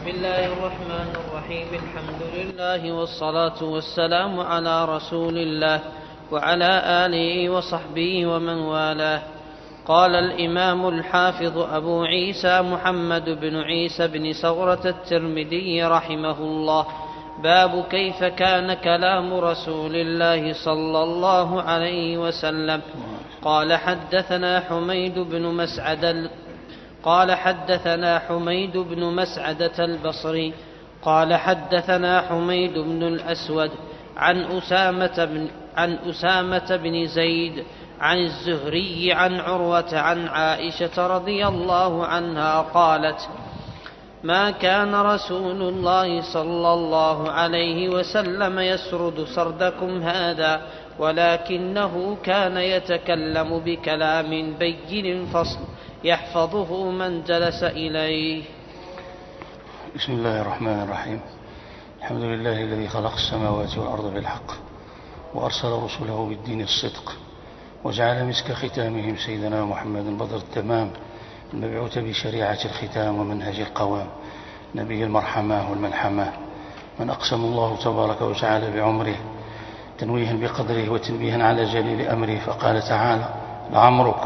بسم الله الرحمن الرحيم. الحمد لله والصلاة والسلام على رسول الله وعلى آله وصحبه ومن والاه. قال الإمام الحافظ أبو عيسى محمد بن عيسى بن ثورة الترمذي رحمه الله: باب كيف كان كلام رسول الله صلى الله عليه وسلم. قال حدثنا حميد بن مسعدة البصري قال حدثنا حميد بن الأسود عن أسامة بن زيد عن الزهري عن عروة عن عائشة رضي الله عنها قالت: ما كان رسول الله صلى الله عليه وسلم يسرد سردكم هذا، ولكنه كان يتكلم بكلام بين فصل يحفظه من جلس إليه. بسم الله الرحمن الرحيم. الحمد لله الذي خلق السماوات والأرض بالحق وأرسل رسله بالدين الصدق، وجعل مسك ختامهم سيدنا محمد بدر التمام المبعوث بشريعة الختام ومنهج القوام، نبي المرحمة والملحمة، من أقسم الله تبارك وتعالى بعمره تنويها بقدره وتنبيها على جليل أمره، فقال تعالى: لعمرك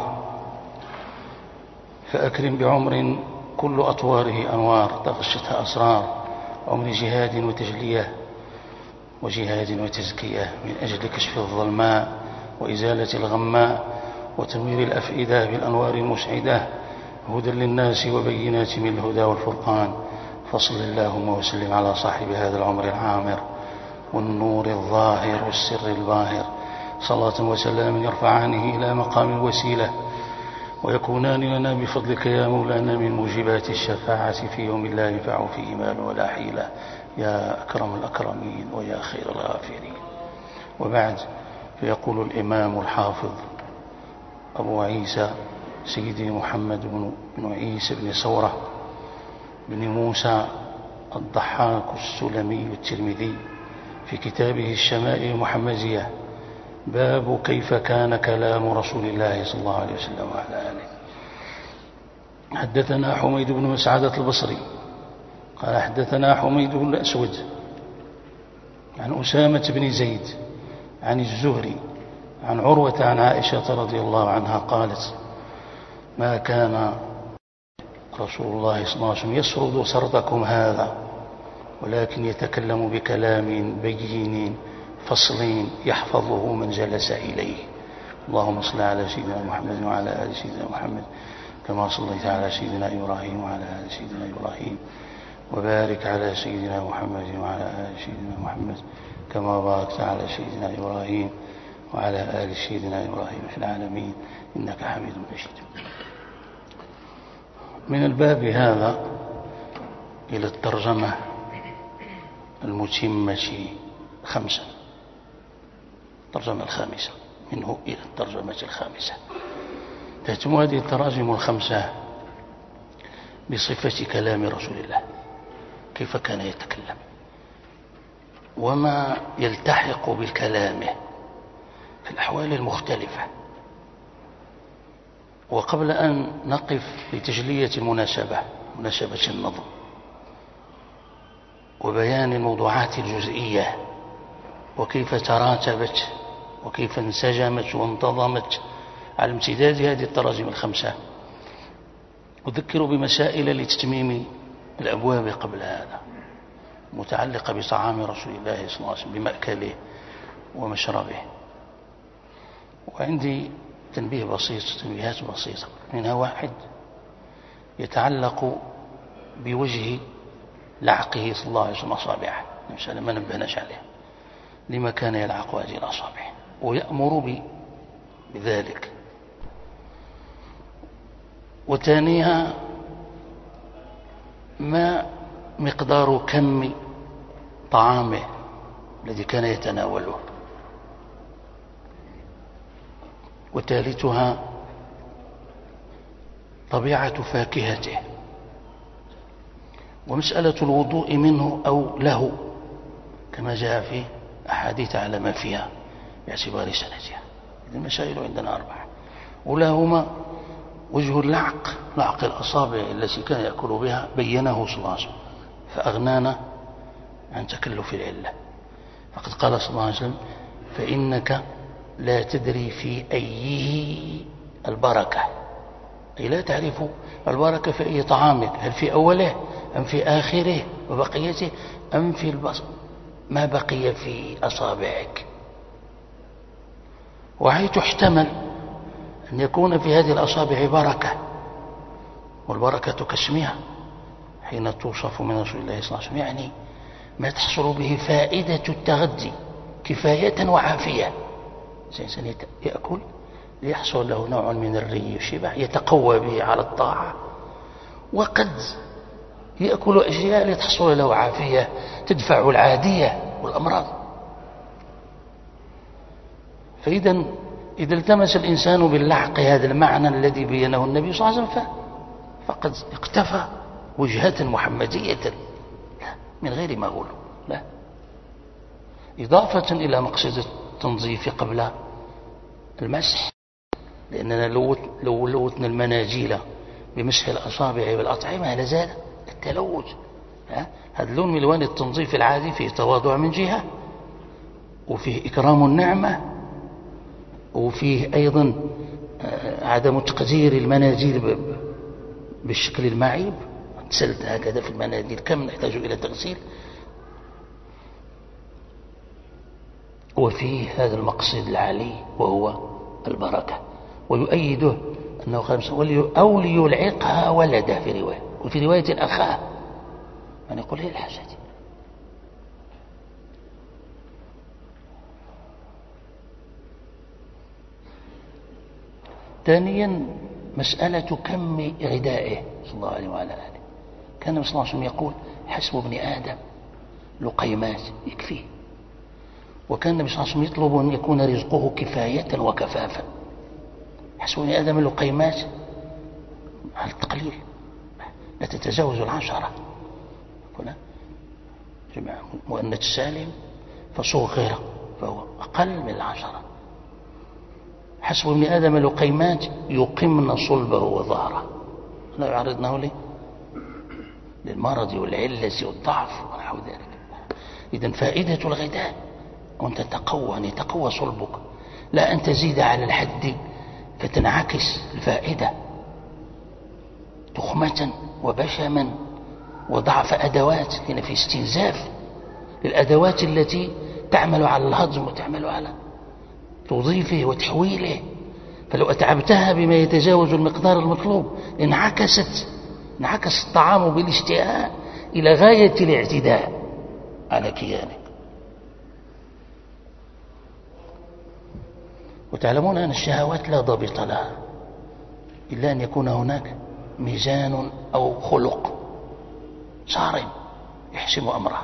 فأكرم بعمر كل أطواره أنوار تغشتها أسرار، عمر جهاد وتجلية وجهاد وتزكية من أجل كشف الظلماء وإزالة الغماء وتنوير الأفئدة بالأنوار المسعدة، هدى للناس وبينات من الهدى والفرقان. فصل اللهم وسلم على صاحب هذا العمر العامر والنور الظاهر والسر الباهر، صلاة وسلام يرفعانه إلى مقام الوسيلة ويكونان لنا بفضلك يا مولانا من موجبات الشفاعة في يوم لا ينفع فيه مال ولا حيلة، يا أكرم الأكرمين ويا خير الغافرين. وبعد، فيقول الإمام الحافظ أبو عيسى سيدي محمد بن عيسى بن ثورة بن موسى الضحاك السلمي الترمذي في كتابه الشمائل المحمدية: باب كيف كان كلام رسول الله صلى الله عليه وسلم وعلى آله. حدثنا حميد بن مسعدة البصري قال حدثنا حميد بن الأسود عن أسامة بن زيد عن الزهري عن عروة عن عائشة رضي الله عنها قالت: ما كان رسول الله صلى الله عليه وسلم يسرد سردكم هذا، ولكن يتكلم بكلام بين فصل يحفظه من جلس إليه. اللهم صل على سيدنا محمد وعلى آل سيدنا محمد كما صليت على سيدنا إبراهيم وعلى آل سيدنا إبراهيم، وبارك على سيدنا محمد وعلى آل سيدنا محمد كما باركت على سيدنا إبراهيم وعلى آل سيدنا إبراهيم في العالمين إنك حميد مجيد. من الباب هذا إلى الترجمة المتمة خمسة، الترجمة الخامسة، منه إلى الترجمة الخامسة. تهتم هذه التراجم الخمسة بصفة كلام رسول الله، كيف كان يتكلم وما يلتحق بكلامه في الأحوال المختلفة. وقبل أن نقف لتجلية المناسبة، مناسبة النظم وبيان الموضوعات الجزئية وكيف تراتبت وكيف انسجمت وانتظمت على امتداد هذه التراجم الخمسة، أذكر بمسائل لتتميم الأبواب قبل هذا متعلقة بطعام رسول الله صلى الله عليه وسلم، بمأكله ومشربه. وعندي تنبيهات بسيطة، منها واحد يتعلق بوجه لعقه صلى الله عليه وسلم أصابعه، ما نبهناش عليه لما كان يلعق هذه الأصابع ويأمر بذلك. وثانيها ما مقدار كم طعامه الذي كان يتناوله. وثالثها طبيعة فاكهته، ومسألة الوضوء منه أو له كما جاء في أحاديث على ما فيها باعتبار سنتها. المسائل عندنا أربعة، ولهما وجه اللعق، لعق الأصابع التي كان يأكل بها، بينه صلى الله عليه وسلم فأغنانا عن تكلف العلة. فقد قال صلى الله عليه وسلم: فإنك لا تدري في أيه البركة، أي لا تعرف البركة في أي طعامك، هل في أوله أم في آخره وبقيته أم في ما بقي في أصابعك. وحيث احتمل أن يكون في هذه الأصابع بركة، والبركة كاسمها حين توصف من رسول الله صلى الله عليه وسلم، يعني ما تحصل به فائدة التغذي كفاية وعافية. الإنسان يأكل ليحصل له نوع من الري والشبع يتقوى به على الطاعة، وقد يأكل أشياء لتحصل له عافية تدفع العادية والأمراض. فإذا إذا التمس الإنسان باللحق هذا المعنى الذي بينه النبي صلى الله عليه وسلم فقد اقتفى وجهة محمدية من غير ما أقوله، لا، إضافة إلى مقصد التنظيف قبل المسح، لأننا لو لوثنا المناجيل بمسح الأصابع والأطعمة لزال التلوث. هذا اللون من ألوان التنظيف العادي فيه تواضع من جهة، وفيه إكرام النعمة، وفيه أيضا عدم تقدير المناجيل بالشكل المعيب. تسلت هكذا في المناجيل كم نحتاج إلى تغسيل. وفيه هذا المقصد العالي وهو البركة، ويؤيده أنه قال أو ليلعقها ولده في رواية، وفي رواية أخاه، من يقول هي الحاجة دي. ثانيا مسألة كم غذائه صلى الله عليه وعلى آله. كان صلى الله عليه وسلم يقول: حسب ابن آدم لقيمات يكفيه. وكان النبي صلى الله عليه وسلم يطلب أن يكون رزقه كفاية وكفافا. حسب ابن آدم لقيمات على التقليل، لا تتجاوز 10. جمع مؤنث سالم فصغر فهو أقل من 10. حسب ابن آدم لقيمات يقمن صلبه وظهره، لا يعرضنه ليه؟ للمرض والعلة والضعف ونحو ذلك. إذن فائدة الغذاء وأن تتقوى، أن يتقوى صلبك، لا أن تزيد على الحد فتنعكس الفائدة تخمة وبشما وضعف أدوات. هنا في استنزاف للأدوات التي تعمل على الهضم وتعمل على توظيفه وتحويله. فلو أتعبتها بما يتجاوز المقدار المطلوب انعكس الطعام بالاشتهاء إلى غاية الاعتداء على كيانك. وتعلمون أن الشهوات لا ضابط لها إلا أن يكون هناك ميزان أو خلق صارم يحسم أمره.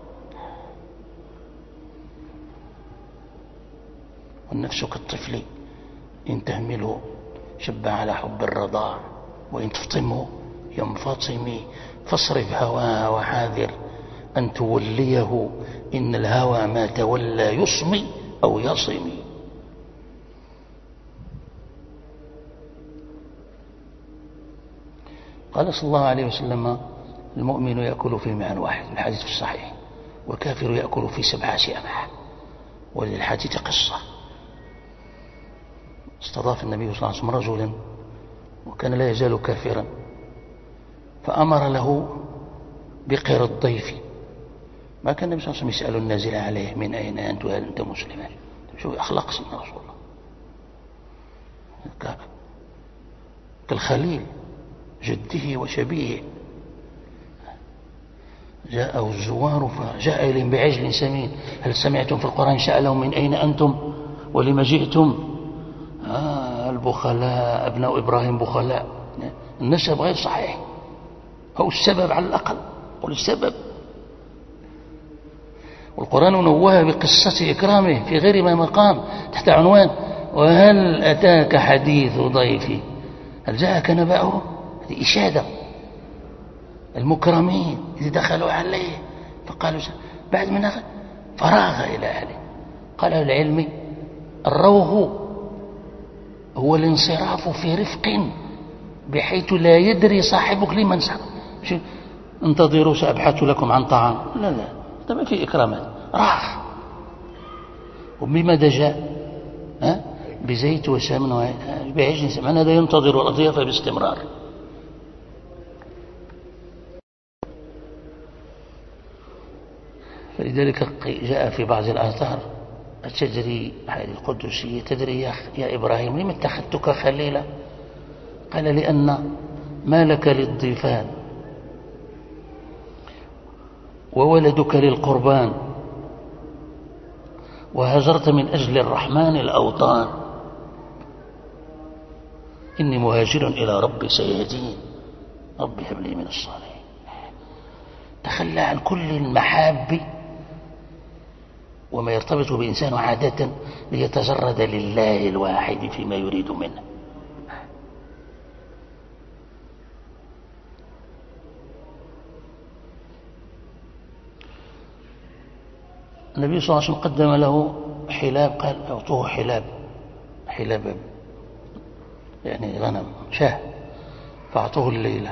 والنفس كالطفل إن تهمله شب على حب الرضاع، وإن تفطمه ينفطم. فاصرف هواها وحاذر أن توليه، إن الهوى ما تولى يصمي أو يصمي. قال صلى الله عليه وسلم: المؤمن يأكل في معن واحد، الحديث في الصحيح، والكافر يأكل في 7 أمعاء. وللحديث قصة. استضاف النبي صلى الله عليه وسلم رجلا وكان لا يزال كافرا، فأمر له بقر الضيف. ما كان النبي صلى الله عليه وسلم يسأل النازل عليه: من أين أنت؟ هل أنت مسلم؟ شوف أخلاق سيدنا رسول الله، كالخليل جده وشبيه. جاءه الزوار فجاء إليهم بعجل سمين: هل سمعتم في القرآن سألهم من أين أنتم ولما جئتم؟ البخلاء أبناء إبراهيم بخلاء. النسب غير صحيح، هو السبب على الأقل، والسبب. والقرآن نوه بقصة إكرامه في غير ما مقام تحت عنوان: وهل أتاك حديث ضيفي؟ هل جاءك نبأه؟ هذه إشادة. المكرمين إذ دخلوا عليه فقالوا بعد من فراغ إلى أهله. قال العلم: الروغ هو الانصراف في رفق بحيث لا يدري صاحبك لمن سبق. انتظروا سأبحث لكم عن طعام. لا لا، ده ما في إكرامات، راح. وبماذا جاء؟ بزيت وسمن بعجل سمن. هذا ينتظر الضيافة باستمرار. فلذلك جاء في بعض الآثار: أتدري هذه القدسية، تدري يا إبراهيم لم اتخذتك خليلا؟ قال: لأن مالك للضيفان وولدك للقربان وهاجرت من أجل الرحمن الأوطان. إني مهاجر إلى ربي سيهدين، ربي هب لي من الصالحين. تخلى عن كل المحاب وما يرتبط بإنسان عادة ليتجرد لله الواحد فيما يريد منه. النبي صلى الله عليه وسلم قدم له حلاب، قال: أعطوه حلاب يعني غنم، شاه، فأعطوه الليلة.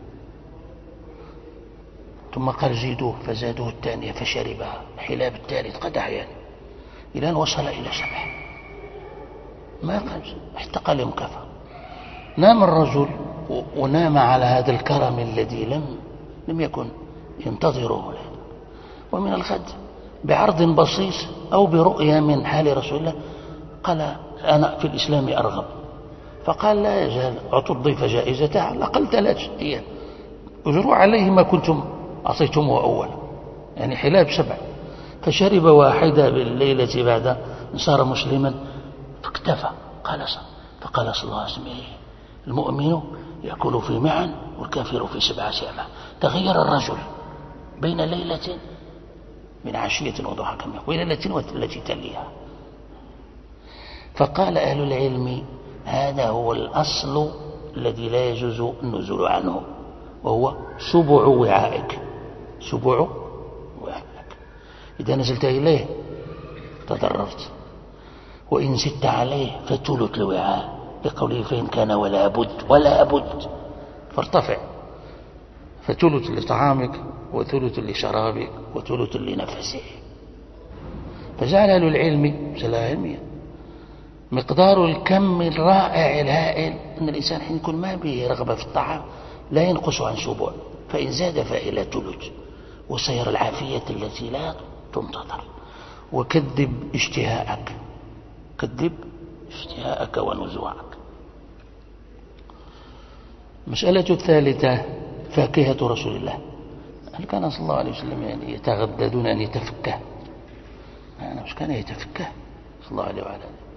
ثم قال: زيدوه، فزادوه الثانية فشربها، الحلاب الثالث قدح يعني، إلى أن وصل إلى 7. ما قال حتى قال يوم كفى. نام الرجل ونام على هذا الكرم الذي لم يكن ينتظره. ومن الغد بعرض بسيط أو برؤية من حال رسول الله قال: أنا في الإسلام أرغب. فقال: لا يزال، أعطوا الضيف جائزته على الأقل 3 أيام، اجروا عليه ما كنتم أعطيتموه أولا، يعني حلاب 7. فشرب واحدة بالليلة بعد أن صار مسلما فاكتفى. فقال صلى الله عليه وسلم: المؤمن يأكل في معا والكافر في 7 أيام. تغير الرجل بين ليلة من عشية وضحى كما يقول ليلة التي تليها. فقال أهل العلم: هذا هو الأصل الذي لا يجوز النزول عنه، وهو سبع وعائك. سبع وعائك، إذا نزلت إليه تضررت، وإن زدت عليه فثلث الوعاء، لقوله: فإن كان ولا بد فارتفع، فثلث لطعامك وثلث لشرابك وثلث لنفسه. فجعل أهل العلم مسألة علمية مقدار الكم الرائع الهائل أن الإنسان حين يكون ما به رغبة في الطعام لا ينقص عن 7، فإن زاد فإلى ثلث، وسير العافية التي لا تنتظر. وكذب اشتهاءك، كذب اشتهاءك ونزوعك. المسألة الثالثة: فاكهة رسول الله. هل كان صلى الله عليه وسلم يعني يتغدى دون أن يتفكه؟ مش كان يتفكه صلى الله عليه وعلى آله،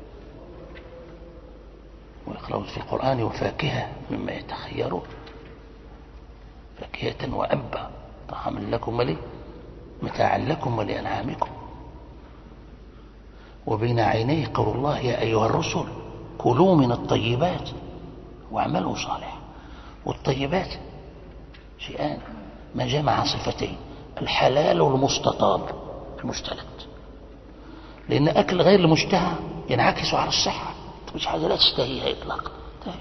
ويقرأ في القرآن: وفاكهة مما يتخيرون، فاكهة وأبا، طعاما لكم متاعا لكم ولأنعامكم. وبين عينيه قول الله: يا أيها الرسل كلوا من الطيبات واعملوا صالحا. والطيبات شيئان، ما جمع صفتين: الحلال والمستطاب المجتلد، لأن أكل غير المشتهى ينعكس على الصحة، مش حاجة لا تشتهيها إطلاقا.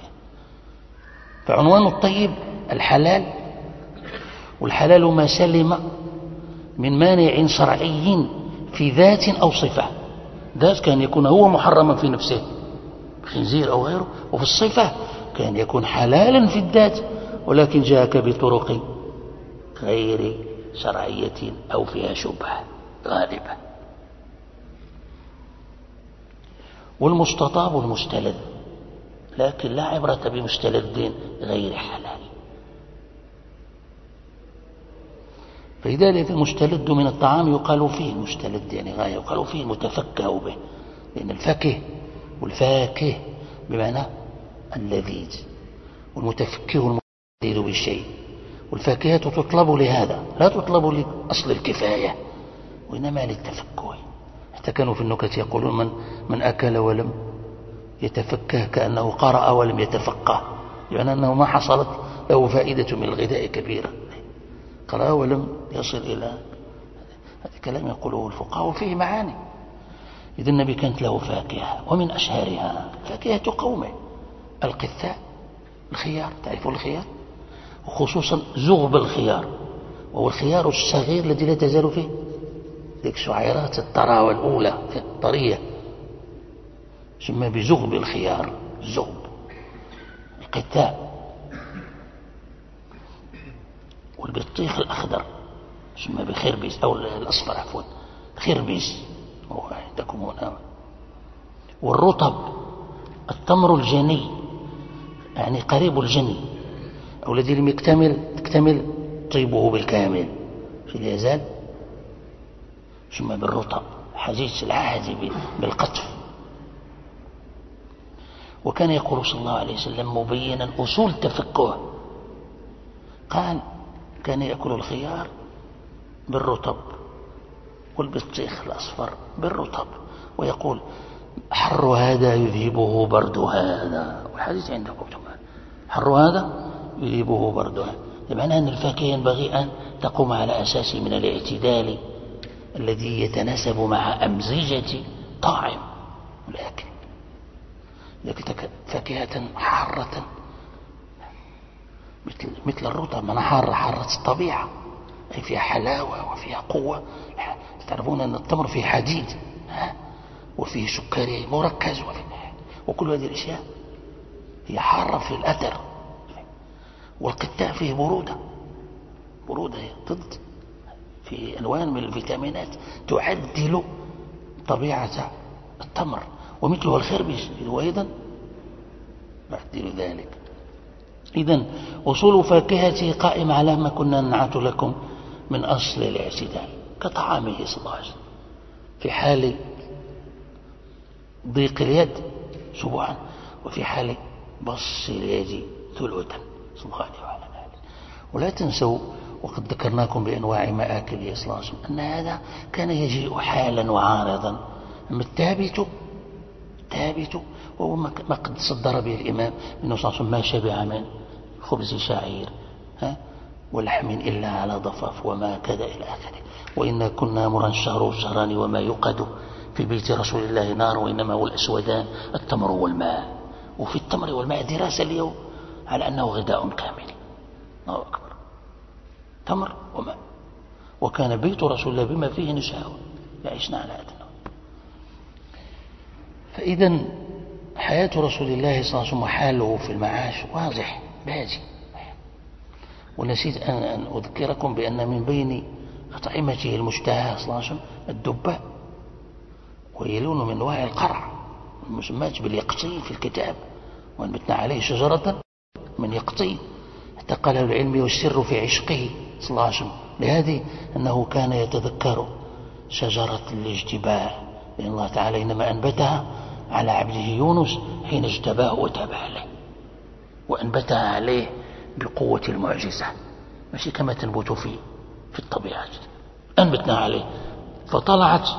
فعنوان الطيب الحلال، والحلال ما سلم من مانع شرعي في ذات أو صفة. ذات كان يكون هو محرما في نفسه، خنزير أو غيره، وفي الصفة كان يكون حلالا في الذات ولكن جاءك بطرق غير شرعية أو فيها شبهة غالبة. والمستطاب والمستلذ، لكن لا عبرة بمستلذ غير حلال. فلذلك المستلذ من الطعام يقال فيه المستلذ، يعني غاية، يقال فيه المتفكه به، لأن الفكه والفاكه بمعنى اللذيذ، والمتفكه الملذيذ بالشيء. والفاكهة تطلب لهذا، لا تطلب لأصل الكفاية، وإنما للتفكه. حتى كانوا في النكت يقولون: من أكل ولم يتفكه كأنه قرأ ولم يتفقه، يعني أنه ما حصلت له فائدة من الغذاء كبيرة، قرأ ولم يصل إلى هذا كلام يقوله الفقهاء وفيه معاني. إذا النبي كانت له فاكهة، ومن أشهرها فاكهة قومه: القثاء، الخيار، تعرفوا الخيار، وخصوصا زغب الخيار، وهو الخيار الصغير الذي لا تزال فيه ذيك شعيرات الطراوة الأولى الطرية، يسمى بزغب الخيار، الزغب. القتاء والبطيخ الأخضر يسمى بخربيز، أو الأصفر عفوا، خربيز هو عندكم هنا. والرطب التمر الجني، يعني قريب الجني، أو الذي لم تكتمل طيبه بالكامل في اليزال، يسمى بالرطب، حديث العهد بالقطف. وكان يقول صلى الله عليه وسلم مبينا أصول تفقه، قال كان يأكل الخيار بالرطب والبطيخ الأصفر بالرطب، ويقول حر هذا يذهبه برد هذا، والحديث عندكم حر هذا يذهبه برد هذا، بمعنى أن الفاكهة ينبغي أن تقوم على أساس من الاعتدال الذي يتناسب مع أمزجة طعم الأكل. لكن فاكهة حارة مثل الرطب، من حارة الطبيعة، أي فيها حلاوة وفيها قوة. تعرفون أن التمر فيه حديد وفيه سكري مركز وكل هذه الأشياء هي حارة في الأثر. والقتاء فيه برودة ضد في ألوان من الفيتامينات تعدل طبيعة التمر، ومثله الخربز هو أيضا يعدل ذلك. إذن أصول فاكهته قائمة على ما كنا ننعت لكم من أصل الاعتدال، كطعامه صلى الله عليه وسلم في حال ضيق اليد سبوعا، وفي حال بص اليد ثلثا صلى الله عليه وعلى آله. ولا تنسوا وقد ذكرناكم بأنواع مآكله صلى الله عليه وسلم أن هذا كان يجيء حالا وعارضا. أما الثابت وهو ما قد صدر به الإمام أنه صلى الله عليه وسلم ما شبع من خبز شعير ولحم إلا على ضفاف وما كذا إلى آخره. وإن كنا مرا شهر شهران وما يقد في بيت رسول الله نار وإنما هو الأسودان التمر والماء. وفي التمر والماء دراسة اليوم على أنه غذاء كامل. الله أكبر، تمر وماء. وكان بيت رسول الله بما فيه نساء يعيشنا على هذا. فإذا حياة رسول الله صلى الله عليه وسلم وحاله في المعاش واضح بادي. ونسيت أن أذكركم بأن من بين أطعمته المشتهاة صلى الله عليه وسلم الدباء، وهي لون من أنواع القرع المسمات باليقطين في الكتاب، وأنبتنا عليه شجرة من يقطين حتى قال العلم والسر في عشقه صلى الله عليه وسلم لهذه أنه كان يتذكر شجرة الاجتباء، لأن الله تعالى إنما أنبتها على عبده يونس حين اجتباه وتاب عليه، وأنبتها عليه بقوة المعجزة، ماشي كما تنبت في الطبيعة. أنبتنا عليه فطلعت،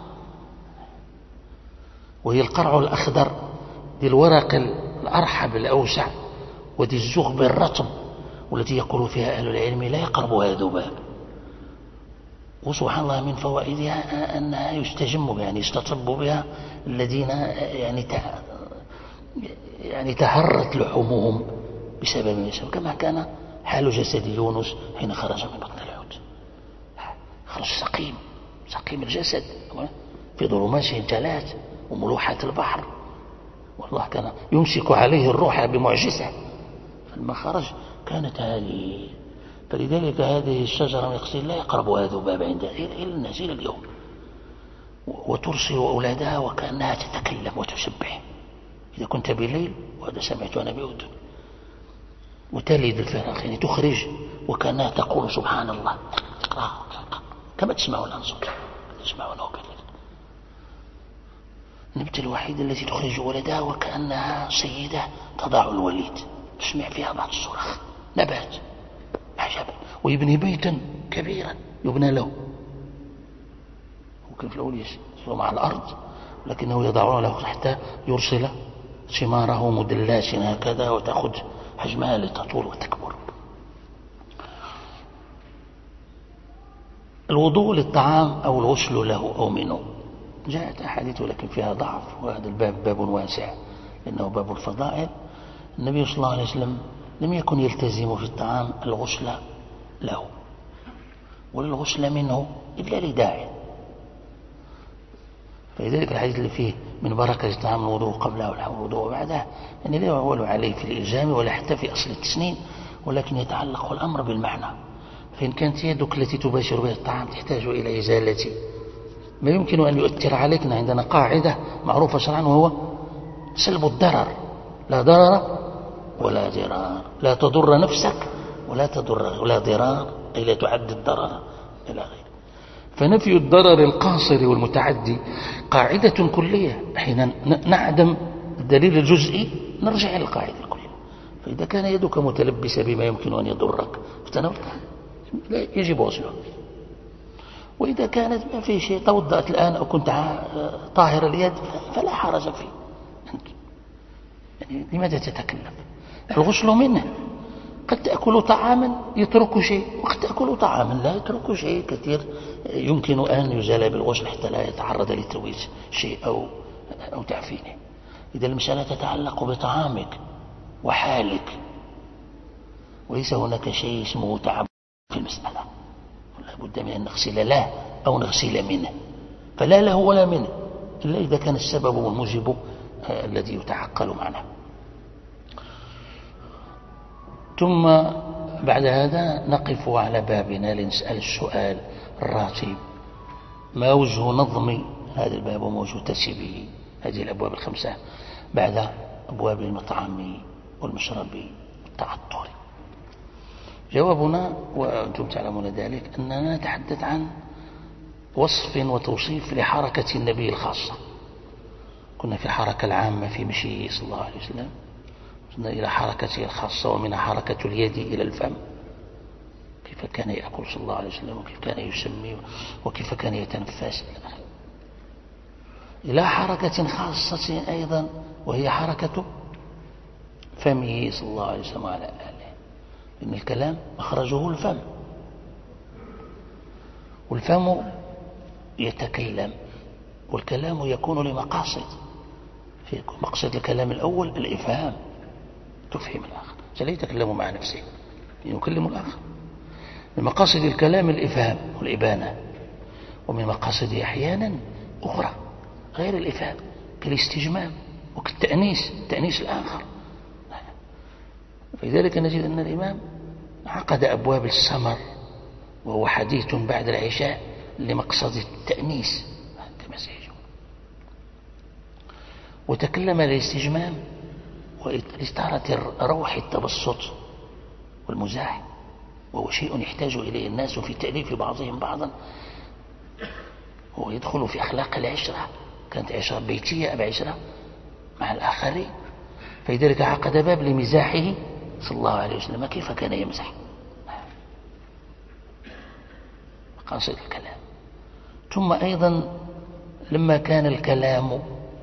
وهي القرع الأخضر ذي الورق الأرحب الأوسع وذي الزغب الرطب، والتي يقول فيها أهل العلم لا يقربها ذباب. وسبحان الله من فوائدها أنها يستجم بها، يعني يستطب بها الذين يعني تهرت لحومهم بسبب كما كان حال جسد يونس حين خرج من بطن الحوت، خرج سقيم الجسد في ظلماته الثلاث وملوحة البحر، والله كان يمسك عليه الروح بمعجزة، فلما خرج كانت هذه. فلذلك هذه الشجرة من يقصد لا يقربها ذباب عندها إلى الناس إلى اليوم، وترسل أولادها وكأنها تتكلم وتسبح إذا كنت بالليل، وهذا سمعت أنا بأذن، وتلد الفراخ يعني تخرج وكأنها تقول سبحان الله كما تسمعون الصوت تسمعونه بالليل. النبتة الوحيدة التي تخرج ولدها وكأنها سيدة تضع الوليد، تسمع فيها بعض الصراخ، نبات عجبا. ويبني بيتا كبيرا يبنى له، ممكن في الأول يسلم على الأرض لكنه يضعون له حتى يرسل ثماره مدلات هكذا وتأخذ حجمها لتطول وتكبر. الوضوء للطعام أو الغسل له أو منه جاءت أحاديث ولكن فيها ضعف، وهذا الباب باب واسع لأنه باب الفضائل. النبي صلى الله عليه وسلم لم يكن يلتزم في الطعام الغسل له، ولا الغسل منه إلا لداعي. فلذلك الحديث اللي فيه من بركة استعمال الوضوء قبله والوضوء بعده يعني لا يعول عليه في الإلزام ولا حتى في أصل التسنين، ولكن يتعلق الأمر بالمعنى. فإن كانت يدك التي تباشر بها الطعام تحتاج إلى إزالة ما يمكن أن يؤثر عليك، عندنا قاعدة معروفة شرعا وهو سلب الضرر، لا ضرر ولا ضرار، لا تضر نفسك ولا ضرار، أي لا تعد الضرر إلى غيره. فنفي الضرر القاصر والمتعدي قاعدة كلية، حين نعدم الدليل الجزئي نرجع إلى القاعدة الكلية. فإذا كان يدك متلبسة بما يمكن أن يضرك يجب غسلها، وإذا كانت ما في شيء توضأت الآن أو كنت طاهر اليد فلا حرج فيه. يعني لماذا تتكلف؟ الغسل منه. قد تأكل طعاما يترك شيء، وقد تأكل طعاما لا يترك شيء كثير يمكن أن يزال بالغسل حتى لا يتعرض لترويج شيء أو تعفينه. إذا المسألة تتعلق بطعامك وحالك، وليس هناك شيء اسمه تعب في المسألة. لا بد من أن نغسل له أو نغسل منه، فلا له ولا منه إلا إذا كان السبب والموجب الذي يتعقل معنا. ثم بعد هذا نقف على بابنا لنسأل السؤال الراتب: ما وجه نظم هذا الباب وما وجه ترتيبه هذه الأبواب الخمسة بعد أبواب المطعم والمشرب والتعطر؟ جوابنا وأنتم تعلمون ذلك أننا نتحدث عن وصف وتوصيف لحركة النبي الخاصة. كنا في الحركة العامة في مشيه صلى الله عليه وسلم، وصلنا إلى حركته الخاصة ومنها حركة اليد إلى الفم، كيف كان يأكل صلى الله عليه وسلم وكيف كان يسمي وكيف كان يتنفس، إلى حركة خاصة أيضا وهي حركة فمه صلى الله عليه وسلم وعلى آله، إن الكلام مخرجه الفم، والفم يتكلم، والكلام يكون لمقاصد. في مقصد الكلام الأول الإفهام، تفهم الآخر، لا يتكلم مع نفسه يكلم الآخر. من مقاصد الكلام الإفهام والإبانة، ومن مقاصده أحيانا أخرى غير الإفهام كالاستجمام وكالتأنيس، تأنيس الآخر. فلذلك نجد أن الإمام عقد أبواب السمر وهو حديث بعد العشاء لمقصد التأنيس كما سيجب، وتكلم الاستجمام وإثارة روح التبسط والمزاح، وهو شيء يحتاج إليه الناس في تأليف بعضهم بعضا، ويدخل في أخلاق العشرة، كانت عشرة بيتية أو عشرة مع الآخرين. فلذلك عقد باب لمزاحه صلى الله عليه وسلم، كيف كان يمزح، مقاصد الكلام. ثم أيضا لما كان الكلام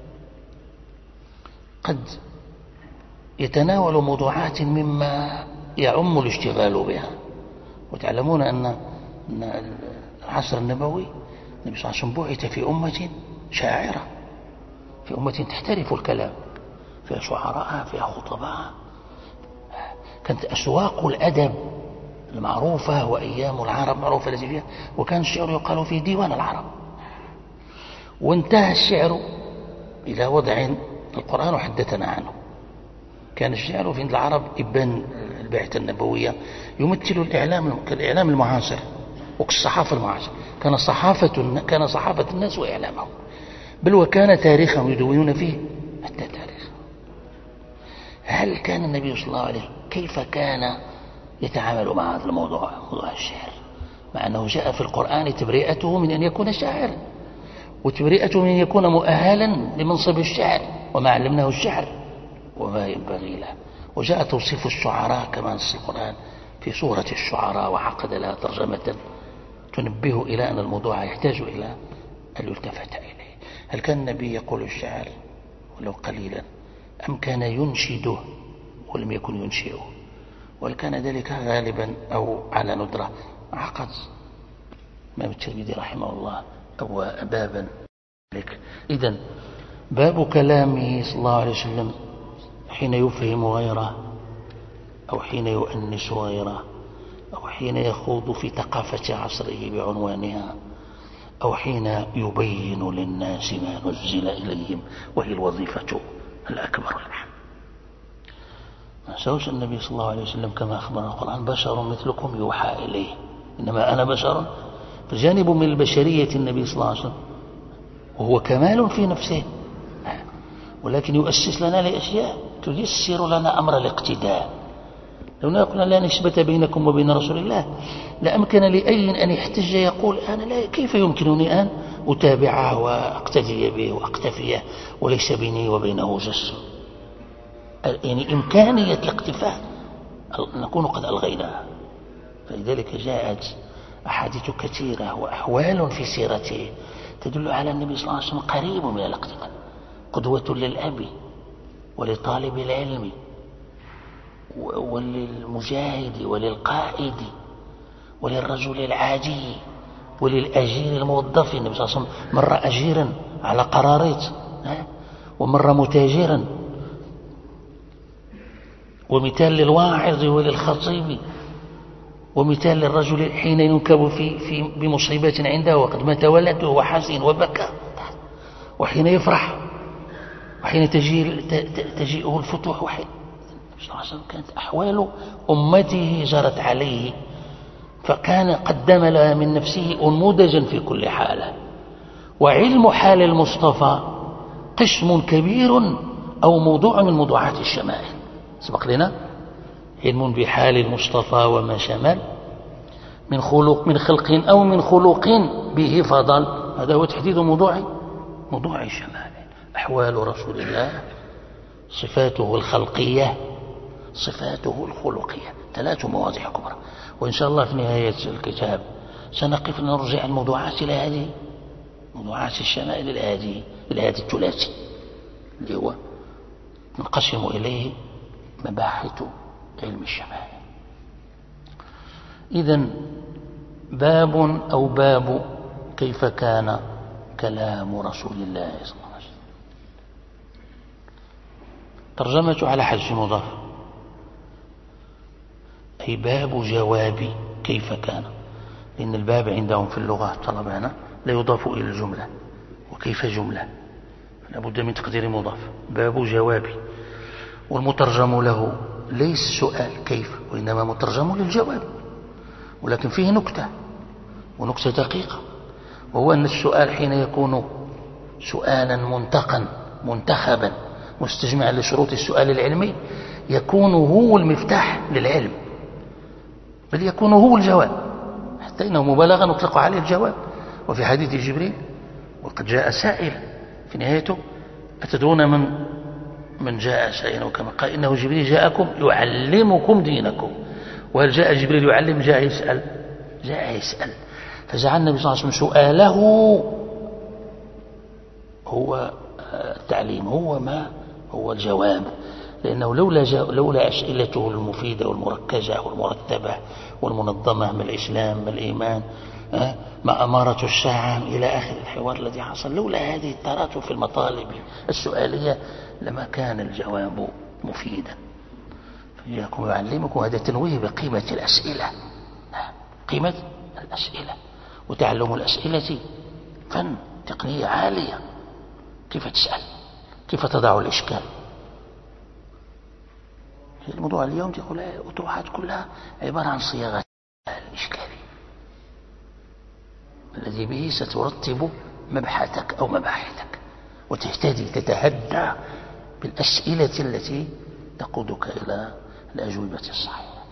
قد يتناول موضوعات مما يعم الاشتغال بها، وتعلمون أن العصر النبوي النبي صلى الله عليه وسلم بعث في أمة شاعرة، في أمة تحترف الكلام، فيها شعراء فيها خطباء، كانت أسواق الأدب المعروفة وأيام العرب معروفة التي فيها، وكان الشعر يقال في ديوان العرب. وانتهى الشعر إلى وضع القرآن حدثنا عنه. كان الشعر في العرب إبان البعثة النبوية يمثل الإعلام المعاصر والصحافة المعاصرة، كان صحافة الناس وإعلامهم، بل وكان تاريخهم يدونون فيه حتى تاريخ. هل كان النبي صلى الله عليه وسلم كيف كان يتعامل مع هذا الموضوع، موضوع الشعر، مع أنه جاء في القرآن تبرئته من أن يكون شاعرا، وتبرئته من أن يكون مؤهلا لمنصب الشعر، وما علمناه الشعر وما ينبغي له. وجاء توصيف الشعراء كما نص القرآن في سورة الشعراء، وعقد لها ترجمة تنبه إلى أن الموضوع يحتاج إلى أن يلتفت إليه. هل كان النبي يقول الشعر ولو قليلا، أم كان ينشده ولم يكن ينشئه، وهل كان ذلك غالبا أو على ندرة؟ عقد الإمام الترمذي رحمه الله أو بابا ذلك. إذن باب كلامه صلى الله عليه وسلم حين يفهم غيره أو حين يؤنس غيره أو حين يخوض في ثقافة عصره بعنوانها، أو حين يبين للناس ما نزل إليهم، وهي الوظيفة الأكبر والأهم. ما سوش النبي صلى الله عليه وسلم كما أخبرنا القرآن: بشر مثلكم يوحى إليه، إنما أنا بشر. فجانب من البشرية النبي صلى الله عليه وسلم، وهو كمال في نفسه، ولكن يؤسس لنا لأشياء تيسر لنا أمر الاقتداء. لو قلنا لا نسبة بينكم وبين رسول الله لأمكن لأي أن يحتج يقول: أنا لا، كيف يمكنني أن أتابعه وأقتدي به وأقتفيه وليس بيني وبينه جسر؟ يعني إمكانية الاقتفاء نكون قد ألغيناها. فلذلك جاءت أحاديث كثيرة وأحوال في سيرته تدل على النبي صلى الله عليه وسلم قريب من الاقتفاء، قدوة للأب ولطالب العلم وللمجاهد وللقائد وللرجل العادي وللأجير الموظف. النبي صلى الله عليه وسلم مر أجيرا على قراريط، ومر متاجرا، ومثال للواعظ وللخطيب، ومثال للرجل حين ينكب بمصيبة عنده وقد مات ولده وحزن وبكى، وحين يفرح، وحين تجيئه الفتوح. وحين صلى الله عليه وسلم كانت أحوال أمته جرت عليه، فكان قدم لها من نفسه أنموذجا في كل حالة. وعلم حال المصطفى قسم كبير أو موضوع من موضوعات الشمائل. سبق لنا علم بحال المصطفى وما شمل من خلق أو من خلق به فضل، هذا هو تحديد موضوع الشمائل. أحوال رسول الله، صفاته الخلقية، صفاته الخلقية، 3 مواضيع كبرى. وإن شاء الله في نهاية الكتاب سنقف نرجع الموضوعات إلى هذه موضوعات الشمائل، إلى هذه الثلاثي اللي هو ننقسم إليه مباحث علم الشمائل. إذن باب كيف كان كلام رسول الله صلى الله عليه وسلم. ترجمته على حذف مضاف، أي باب جواب كيف كان، لأن الباب عندهم في اللغة طلبانا لا يضاف إلى الجملة، وكيف جملة، فلا بد من تقدير مضاف. باب جواب، والمترجم له ليس سؤال كيف، وإنما مترجم للجواب، ولكن فيه نكتة، ونكتة دقيقة، وهو أن السؤال حين يكون سؤالا منتخبا مستجمعا لشروط السؤال العلمي يكون هو المفتاح للعلم، بل يكون هو الجواب، حتى إنه مبالغة نطلق عليه الجواب. وفي حديث جبريل: وقد جاء سائل، في نهايته: أتدرون من جاء سائلا؟ وكما قال: إنه جبريل جاءكم يعلمكم دينكم. وهل جاء جبريل يعلم؟ جاء يسأل. فجعل النبي صلى الله عليه وسلم سؤاله هو التعليم، هو الجواب، لأنه لولا أسئلته المفيدة والمركزة والمرتبة والمنظمة من الإسلام، من الإيمان، ما أمارة الساعة إلى آخر الحوار الذي حصل، لولا هذه التراتب في المطالب السؤالية لما كان الجواب مفيدا. فإياكم يعلمكم، هذا تنويه بقيمة الأسئلة، قيمة الأسئلة، وتعلم الأسئلة فن، تقنية عالية. كيف تسأل، كيف تضع الإشكال. الموضوع اليوم تقول الأطروحات كلها عبارة عن صياغة الإشكالي الذي به سترتب مبحثك أو مباحثك، وتهتدي تتهدى بالأسئلة التي تقودك إلى الأجوبة الصحيحة.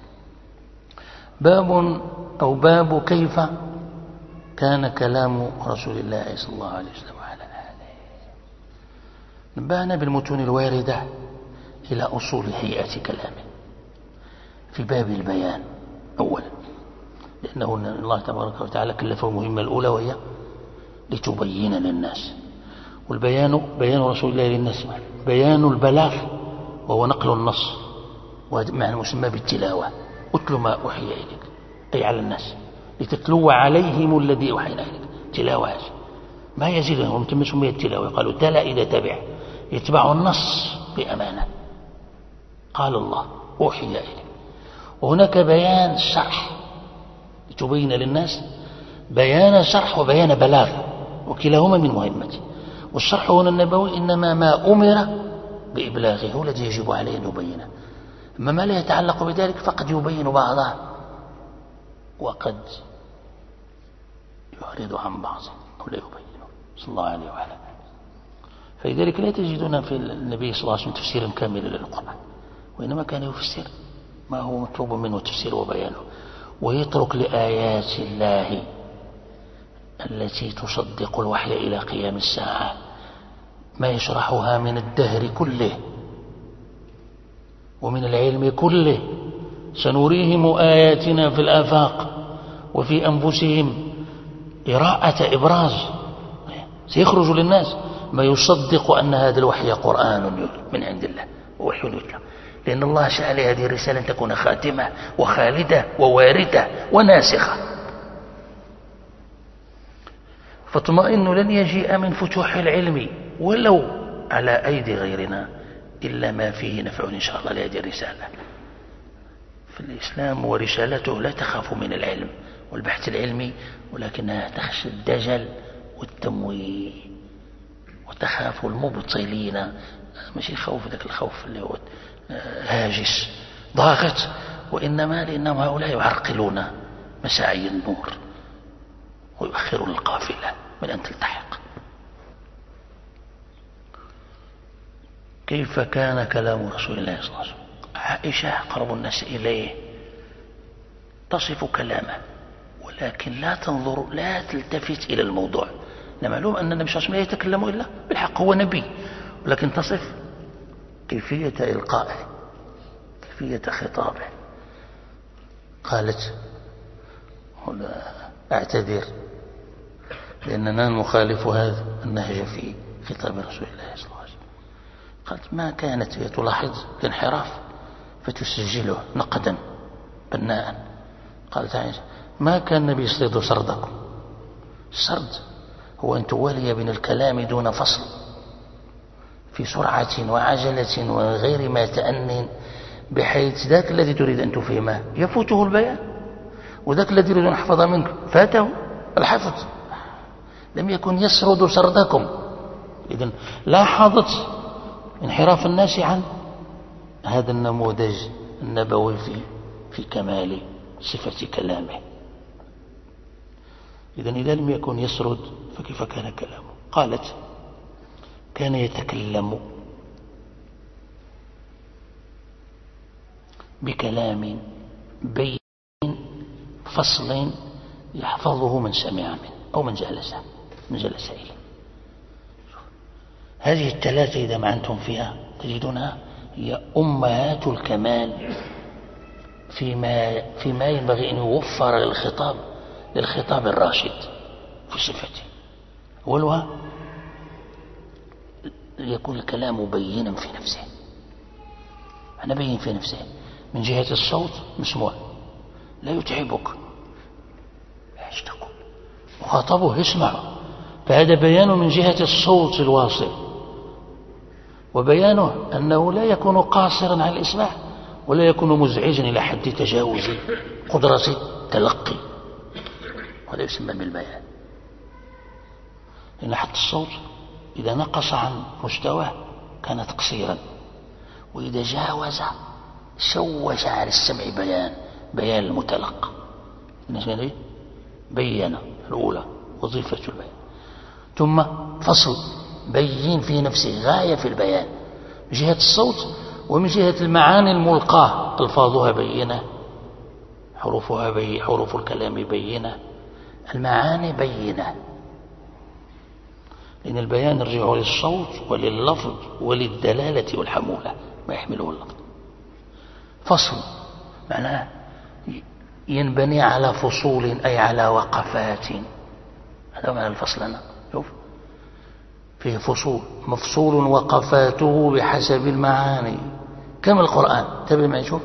باب كيف كان كلام رسول الله صلى الله عليه وسلم وعلى آله. نبهنا بالمتون الواردة إلى أصول هيئة كلامه في باب البيان أولا، لأنه الله تبارك وتعالى كلفه المهمة الأولى وهي لتبين للناس، والبيان بيان رسول الله للناس، بيان البلاغ وهو نقل النص، ومعنى مسمى بالتلاوة. أتل ما أوحي إليك، أي على الناس، لتتلو عليهم الذي أوحينا إليك. تلاوة ما يزيدهم، تم سميت التلاوة. قالوا تلا إذا تبع، يتبع النص بأمانة. قال الله أوحي إليك. وهناك بيان الشرح لتبين للناس بيان شرح وبيان بلاغ، وكلاهما من مهمته. والشرح هنا النبوي إنما ما أمر بإبلاغه هو الذي يجب عليه أن يبينه، أما ما لا يتعلق بذلك فقد يبين بعضه وقد يعرض عن بعضه ولا يبينه صلى الله عليه وعلى آله. فلذلك لا تجدون في النبي صلى الله عليه وسلم تفسيرا كاملا للقرآن، وإنما كان يفسر ما هو مطلوب منه تفسيره وبيانه، ويترك لآيات الله التي تصدق الوحي إلى قيام الساعة ما يشرحها من الدهر كله ومن العلم كله. سنريهم آياتنا في الآفاق وفي أنفسهم إراءة إبراز، سيخرج للناس ما يصدق أن هذا الوحي قرآن من عند الله ووحي يتلى، لأن الله شاء لهذه الرسالة أن تكون خاتمة وخالدة وواردة وناسخة. فاطمئن لن يجيء من فتوح العلم ولو على أيدي غيرنا إلا ما فيه نفع إن شاء الله لهذه الرسالة. فالإسلام ورسالته لا تخاف من العلم والبحث العلمي، ولكنها تخشى الدجل والتمويه، وتخاف المبطلين، مش خوف ذاك الخوف اللي هو هاجس ضاغط، وإنما لأنهم هؤلاء يعرقلون مساعي النور ويؤخرون القافلة من أن تلتحق. كيف كان كلام رسول الله صلى الله عليه وسلم؟ عائشة أقرب الناس إليه تصف كلامه، ولكن لا تنظر، لا تلتفت إلى الموضوع. معلوم أن النبي صلى الله عليه وسلم لا يتكلم إلا بالحق، هو نبي، ولكن تصف كيفية إلقائه، كيفية خطابه. قالت أعتذر لأننا نخالف هذا النهج في خطاب رسول الله صلى الله عليه وسلم. قالت ما كانت هي تلاحظ الانحراف فتسجله نقدا بناء. قالت عائشة ما كان النبي يسرد سردكم. السرد هو أن توالي بين الكلام دون فصل في سرعة وعجلة وغير ما تأن، بحيث ذاك الذي تريد أن تفهمه يفوته البيان، وذاك الذي يريد أن يحفظ منك فاته الحفظ. لم يكن يسرد سردكم. إذن لاحظت انحراف الناس عن هذا النموذج النبوي في كمال صفة كلامه. إذن إذا لم يكن يسرد فكيف كان كلامه؟ قالت كان يتكلم بكلام بين فصل يحفظه من سمع منه أو من جلس إليه. هذه الثلاثة إذا ما أنتم فيها تجدونها هي أمهات الكمال فيما ينبغي أن يوفر للخطاب الراشد في صفته. أولها يكون الكلام بينا في نفسه، أنا بين في نفسه من جهة الصوت مسموع لا يتعبك، لا يشتكوا، مخاطبه يسمع، فهذا بيان من جهة الصوت الواصل، وبيانه أنه لا يكون قاصرا على الإسماع ولا يكون مزعجا إلى حد تجاوز قدرة التلقي، وهذا يسمى بالبيان. لأن حتى الصوت إذا نقص عن مستواه كان تقصيرا، وإذا جاوز شوش على السمع بيان المتلقى. بيّن الأولى وظيفة البيان، ثم فصل بين في نفسه غاية في البيان من جهة الصوت ومن جهة المعاني الملقاة، ألفاظها بينة، حروف الكلام بينة، المعاني بينة، لأن البيان يرجع للصوت ولللفظ وللدلالة والحمولة ما يحمله اللفظ. فصل معناه ينبني على فصول أي على وقفات، هذا معنى الفصل. أنا شوف فيه فصول، مفصول وقفاته بحسب المعاني كما القرآن. تبي ما يشوف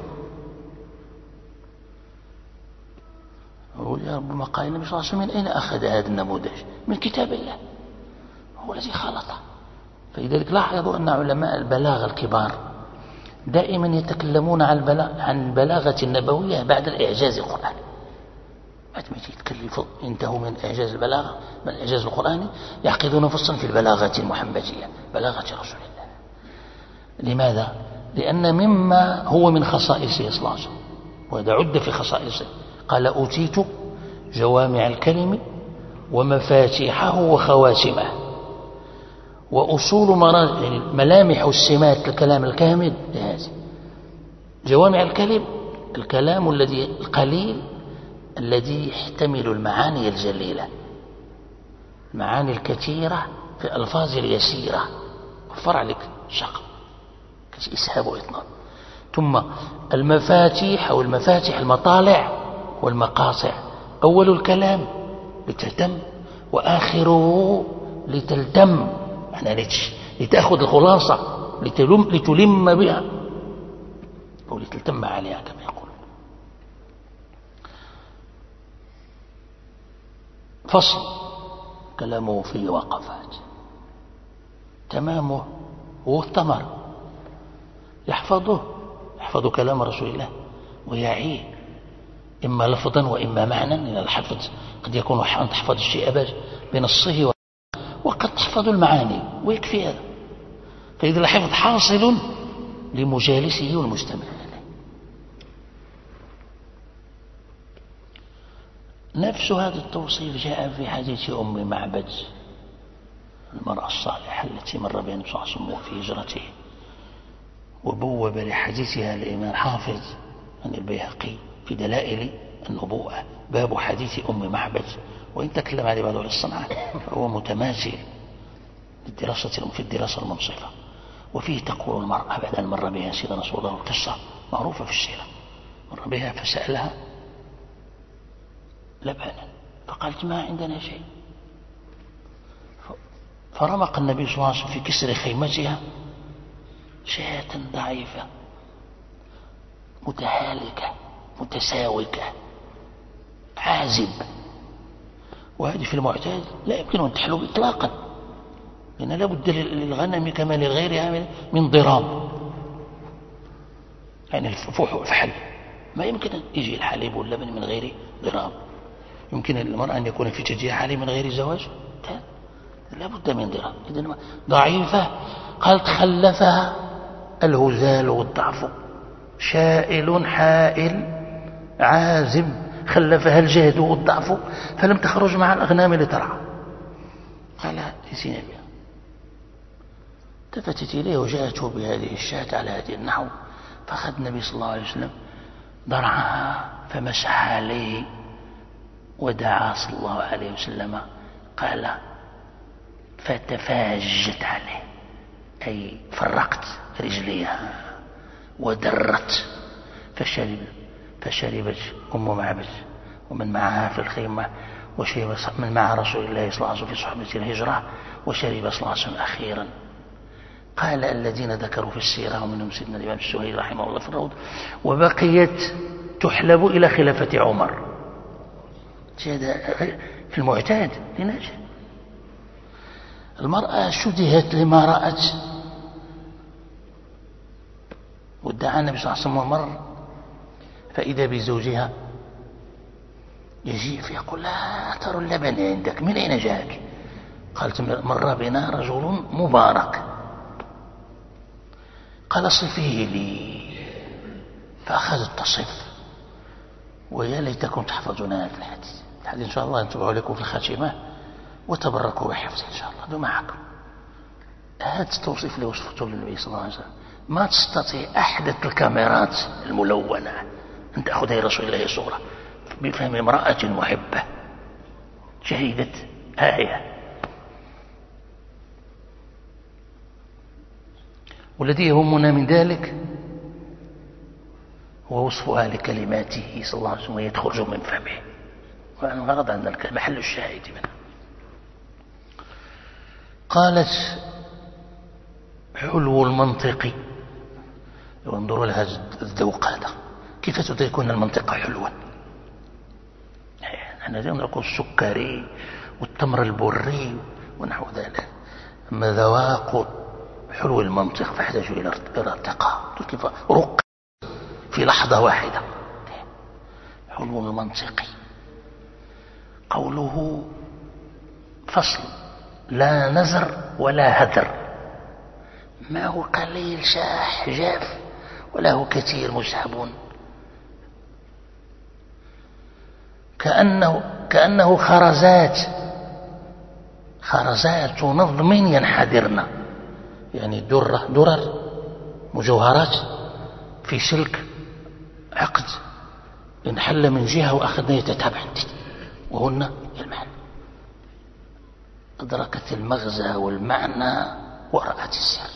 يا ربما قال النبي صلى الله عليه وسلم من أين أخذ هذا النموذج؟ من كتاب الله، هو الذي خلطه. فلذلك لاحظوا أن علماء البلاغة الكبار دائما يتكلمون عن البلاغة النبوية بعد الإعجاز القرآني، بعد ما يتكلفوا ينتهوا من إعجاز البلاغة، من الإعجاز القرآني، يعقدون فصلا في البلاغة المحمدية، بلاغة رسول الله. لماذا؟ لأن مما هو من خصائصه صلى الله عليه وسلم، وهذا عد في خصائصه، قال أوتيت جوامع الكلم ومفاتيحه وخواتمه وأصول يعني ملامح السمات الكلام الكامل لهذه. جوامع الكلم الكلام الذي القليل الذي يحتمل المعاني الجليلة، المعاني الكثيرة في الألفاظ اليسيرة، وفر عليك شق إسهاب وإطناب. ثم المفاتيح أو المفاتيح المطالع والمقاطع، أول الكلام لتهتم وآخره لتلتم، يعني لتأخذ الخلاصة لتلم بها أو لتلتم عليها كما يقول. فصل كلامه فيه وقفات، تمامه هو الثمر، يحفظ كلام رسول الله ويعيه إما لفظا وإما معنى. إلى الحفظ قد يكون أن تحفظ الشيء بنصه وقد تحفظ المعاني ويكفي هذا. فإذا الحفظ حاصل لمجالسه والمستمع إليه. نفس هذا التوصيف جاء في حديث أم معبد، المرأة الصالحة التي مر بها النبي صلى الله عليه وسلم في هجرته، وبوب لحديثها الإمام الحافظ عن البيهقي في دلائل النبوءة باب حديث أم معبد، وإن تكلم عليه بعض الصنعة فهو متماثل في الدراسة المنصفة. وفيه تقول المرأة بعد أن مر بها سيدنا رسول الله، القصة معروفة في السيرة، مر بها فسألها لبنا فقالت ما عندنا شيء، فرمق النبي صلى الله عليه وسلم في كسر خيمتها شاة ضعيفة متهالكة متساوكة عازب، وهذه في المعتاد لا يمكن أن تحلو إطلاقا، لأن لا بد للغنم كما لغيرها من ضراب، يعني الفحل ما يمكن أن يجي الحليب واللبن من غير ضراب. يمكن للمرأة أن يكون في ثديها حليب من غير زواج؟ لا بد من ضراب. إذن ضعيفة، قالت خلفها الهزال والضعف، شائل حائل عازب، خلفها الجهد والضعف فلم تخرج مع الأغنام لترعى. قال ائتينا بها، التفتت إليه وجاءته بهذه الشاة على هذه النحو، فأخذ النبي صلى الله عليه وسلم ضرعها فمسح عليه ودعا صلى الله عليه وسلم، قال فتفاجت عليه أي فرقت رجليها ودرت، فشربت أم معبد ومن معها في الخيمة، وشرب من مع رسول الله صلى الله عليه وسلم في صحبة الهجرة، وشرب صلى الله عليه وسلم أخيرا. قال الذين ذكروا في السيرة ومنهم سيدنا الإمام السهيلي رحمه الله في الروض، وبقيت تحلب إلى خلافة عمر. في المعتاد لناجح. المرأة شدهت لما رأت، وادعى النبي صلى الله عليه وسلم مر فإذا بزوجها يجيء فيقول لا ترى اللبن عندك من أين جاءك؟ قالت مر بنا رجل مبارك، قال صفيه لي، فأخذت تصف. ويا ليتكم تحفظون هذا الحديث إن شاء الله نتبعوا لكم في الخاتمة وتبركوا بحفظه إن شاء الله بمعكم. هذا التوصيف اللي وصفته للنبي صلى الله عليه وسلم ما تستطيع أحدث الكاميرات الملونة أن تأخذها رسول الله صورة بفهم امرأة محبة شهيدة آية. والذي يهمنا من ذلك هو وصفها لكلماته صلى الله عليه وسلم يخرج من فمه، والغرض عندنا محل الشاهد منها. قالت حلو المنطق، وانظروا لها الذوق هذا كيف تدركون المنطق حلوا. نحن نقول السكري والتمر البري ونحو ذلك، أما ذواق حلو المنطق فيحتاج إلى ارتقاء، كيف رق في لحظة واحدة. حلو المنطق قوله فصل لا نزر ولا هدر، ما هو قليل شاح جاف ولا هو كثير مسحب، كأنه خرزات نظم ينحدرن، يعني درر مجوهرات في سلك عقد انحل من جهة وأخذنا يتتابع وهن المعنى. أدركت المغزى والمعنى ورأت السر.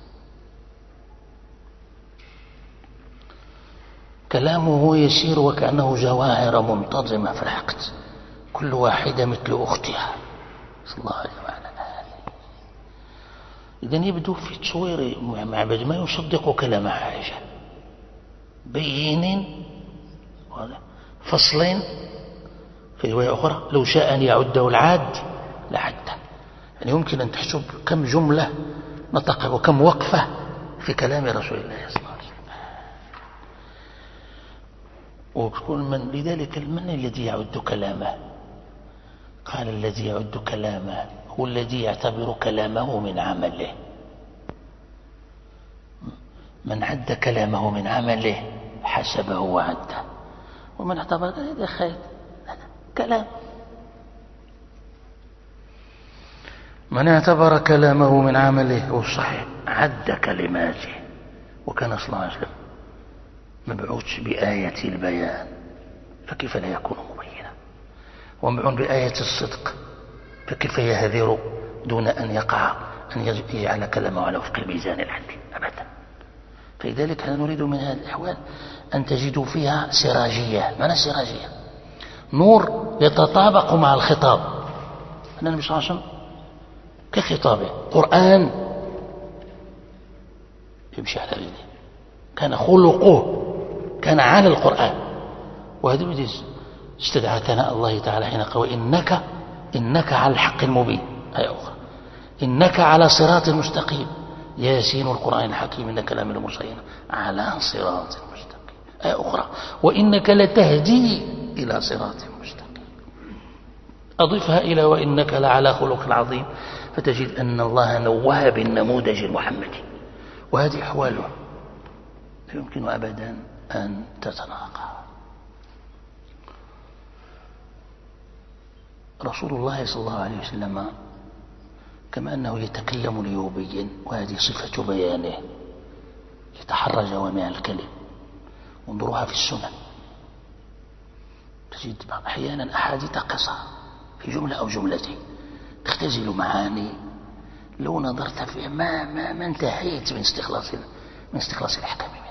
كلامه يسير وكأنه جواهر منتظمة في العقد، كل واحدة مثل أختها صلى الله عليه وعلى آله. إذن يبدو في تصوير معبد ما يصدق كلام عائشة، بين فصلين في رواية أخرى لو شاء أن يعده العاد لعده. يعني يمكن أن تحسب كم جملة نطق وكم وقفة في كلام رسول الله صلى الله عليه وسلم. وكل لذلك من الذي يعد كلامه؟ قال الذي يعد كلامه هو الذي يعتبر كلامه من عمله. من عد كلامه من عمله حسبه وعده، ومن اعتبر هذا خير كلام. من اعتبر كلامه من عمله هو الصحيح عد كلماته. وكان صلى الله عليه وسلم مبعوث بآية البيان، فكيف لا يكون مبينا؟ ومبعوث بآية الصدق، فكيف يهذر دون أن يقع أن يجعل كلامه على وفق الميزان العدل أبدا. فلذلك نريد من هذه الأحوال أن تجدوا فيها سراجية. معنى سراجية؟ نور يتطابق مع الخطاب. أن النبي صلى الله عليه وسلم كخطابه قرآن يمشي على رجله، كان خلقه كان على القرآن. وهذا بدي استدعى ثناء الله تعالى حين قال إنك على الحق المبين. آية أخرى إنك على صراط مستقيم، ياسين القرآن الحكيم إنك لمن المرسلين على صراط مستقيم. آية أخرى وإنك لتهدي إلى صراط مستقيم. أضفها إلى وإنك لعلى خلق عظيم، فتجد أن الله نوه بالنموذج المحمدي. وهذه أحواله لا يمكن أبدا أن تتناقض. رسول الله صلى الله عليه وسلم كما أنه يتكلم ليبين، وهذه صفة بيانه، يتحرى جوامع الكلم. انظروها في السنن، تجد أحيانا أحاديث قصة في جملة أو جملتين تختزل معاني لو نظرت فيها ما انتهيت من استخلاص الأحكام منها.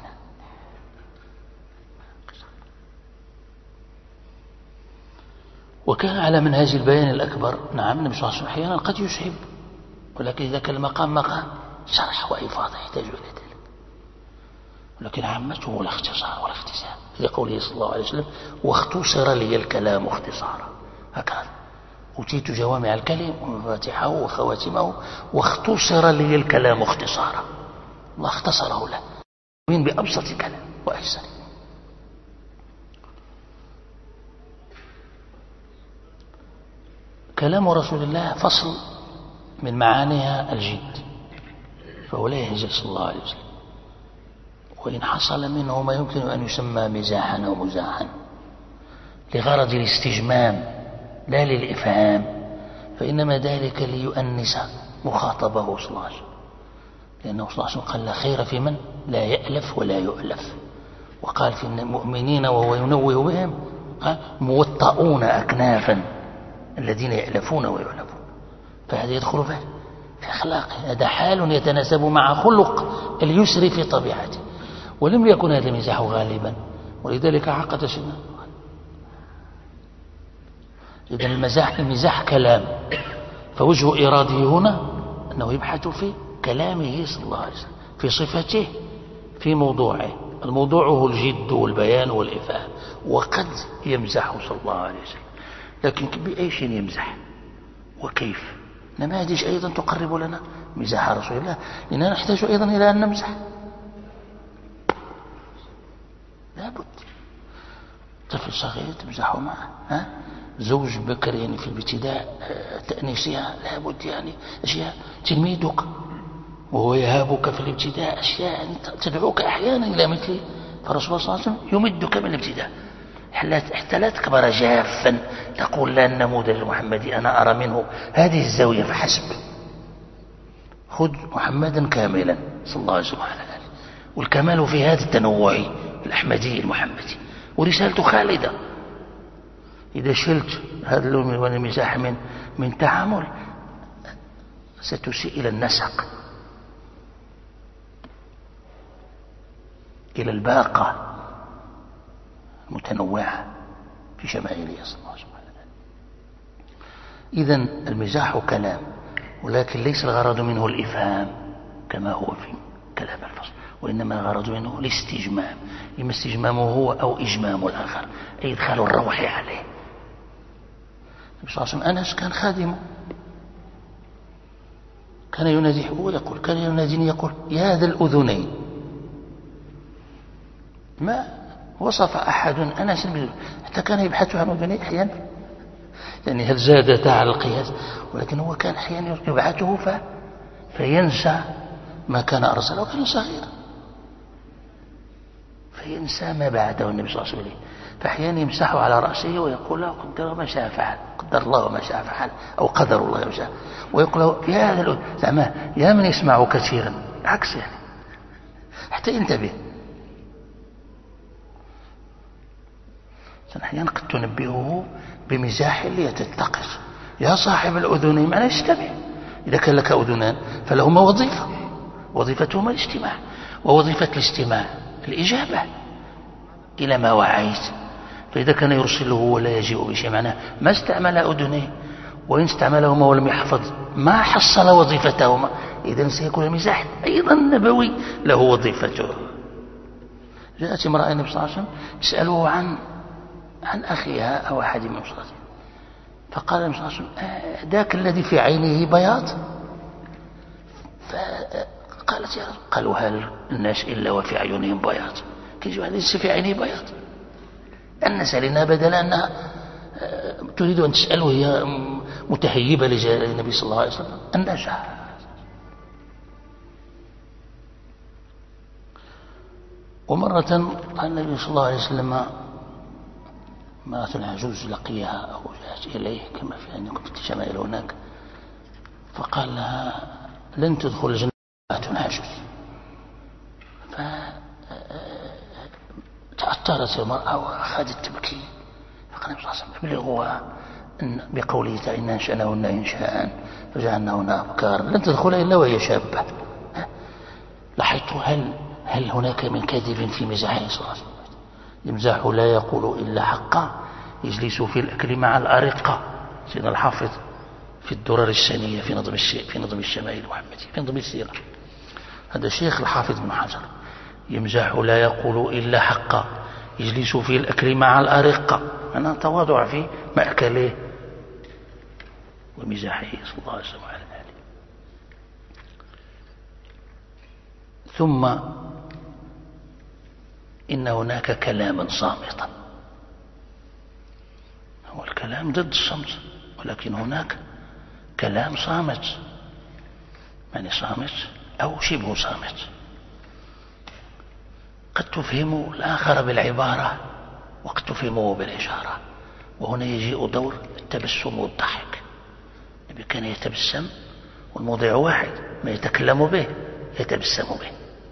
وكان على منهاج البيان الأكبر. نعم النبي صلى الله عليه وسلم أحيانا قد يسهب، ولكن إذا كان المقام مقام شرح وإفاضة يحتاج إلى ذلك. ولكن عامته الاختصار والاختصار، لقوله صلى الله عليه وسلم واختصر لي الكلام اختصارا. هكذا أوتيت جوامع الكلم ومفاتحه وخواتمه، واختصر لي الكلام اختصارا. الله اختصره له من بأبسط كلام وأيسر. كلام رسول الله فصل من معانيها الجد، فهو لا يهجر صلى الله عليه وسلم، وإن حصل منه ما يمكن أن يسمى مزاحا أو مزاحا لغرض الاستجمام لا للإفهام، فإنما ذلك ليؤنس مخاطبه صلى الله عليه وسلم، لأنه صلى الله عليه وسلم قال لا خير في من لا يألف ولا يؤلف. وقال في المؤمنين وهو ينوه بهم قال موطؤون أكنافا، الذين يألفون ويؤلفون. فهذا يدخل في أخلاقه، هذا حال يتناسب مع خلق اليسر في طبيعته، ولم يكن هذا المزاح غالبا، ولذلك عقد سنة. إذن المزاح كلام، فوجه إراده هنا أنه يبحث في كلامه صلى الله عليه وسلم، في صفته، في موضوعه. الموضوع هو الجد والبيان والإفهام، وقد يمزح صلى الله عليه وسلم، لكن بأي شيء يمزح وكيف؟ نماذج أيضا تقرب لنا مزاح رسول الله، لأننا نحتاج أيضا إلى أن نمزح. لا بد. طفل صغير تمزحه معه، زوج بكر يعني في الابتداء تأنيسها لابد يعني أشياء، تلميذك وهو يهابك في الابتداء أشياء تدعوك أحيانا إلى مثله، فالرسول صلى الله عليه وسلم يمدك من الابتداء حتى لا تكبر جافا تقول لا النموذج المحمدي أنا أرى منه هذه الزاوية فحسب. خذ محمدا كاملا صلى الله عليه وسلم، والكمال في هذا التنوع الأحمدي المحمدي، ورسالته خالدة. إذا شلت هذا اللون والمزاح من تعامل ستسيء إلى النسق، إلى الباقة المتنوعة في شمائله صلى الله عليه وسلم. إذن المزاح كلام، ولكن ليس الغرض منه الإفهام كما هو في كلام الفصل، وإنما الغرض منه الاستجمام، إما استجمامه هو أو إجمام الآخر، أي إدخال الروح عليه. النبي صلى الله عليه وسلم أنس كان خادمه، كان يناديه ويقول، كان يناديني يقول يا ذا الأذنين. ما وصف أحد أنس حتى كان يبحث عن أذنيه أحيانا، يعني هل زادتا على القياس، ولكن هو كان أحيانا يبعثه فينسى ما كان أرسله، كان صغيرا فينسى ما بعده النبي صلى الله عليه وسلم، فأحيانا يمسحه على رأسه ويقول له قدر ما شاء فعل، قدر الله ما شاء فعل، أو قدر الله ما شاء، ويقول له يا هذا زعما يا من يسمع كثيرا، عكس يعني حتى ينتبه. أحيانا قد تنبهه بمزاح ليتتقص، يا صاحب الأذنين معناه اشتبه، إذا كان لك أذنان فلهما وظيفة، وظيفتهما الاجتماع، ووظيفة الاستماع الإجابة إلى ما وعيت. فإذا كان يرسله ولا يجيء بشيء معناه ما استعمل أذنيه، وإن استعملهما ولم يحفظ ما حصل وظيفتهما، إذن سيكون المزاح أيضا نبوي له وظيفته. جاءت امرأة النبي صلى الله عليه وسلم تسأله عن أخيها أو أحد من أصحابه، فقال النبي صلى الله عليه وسلم ذاك الذي في عينه بياض؟ فقالت يا رب، قالوا هل الناس إلا وفي عيونهم بياض؟ كيف ليس في عينه بياض؟ أن سألنا بدل أنها تريد أن تسأله، هي متهيبة لجلال النبي صلى الله عليه وسلم النجاة. ومرة قال النبي صلى الله عليه وسلم امرأة عجوز لقيها أو جاءت إليه كما في أن يكون في الشمائل هناك، فقال لها لن تدخل الجنة عجوز، فتأثرت المرأة وأخذت تبكي، فقال النبي صلى الله عليه وسلم ابلغوها بقوله تعالى إنا أنشأناهن إنشاء فجعلناهن أبكارا لن تدخل إلا وهي شابة. لاحظت هل هناك من كذب في مزاحه صلى الله عليه وسلم؟ يمزح لا يقول إلا حقا، يجلس في الأكل مع الأرقة. سيدنا الحافظ في الدرر السنية في نظم الشمائل المحمدية في نظم السيرة، هذا الشيخ الحافظ بن حجر، يمزح لا يقول إلا حقا، يجلس في الأكل مع الأرقة، أنا تواضع في مأكله ومزاحه صلى الله عليه وسلم. ثم إن هناك كلاما صامتا، هو الكلام ضد الصمت، ولكن هناك كلام صامت، يعني صامت أو شبه صامت، قد تفهم الآخر بالعبارة وقد تفهمه بالإشارة، وهنا يجيء دور التبسم والضحك. النبي كان يتبسم والموضع واحد، ما يتكلم به يتبسم به،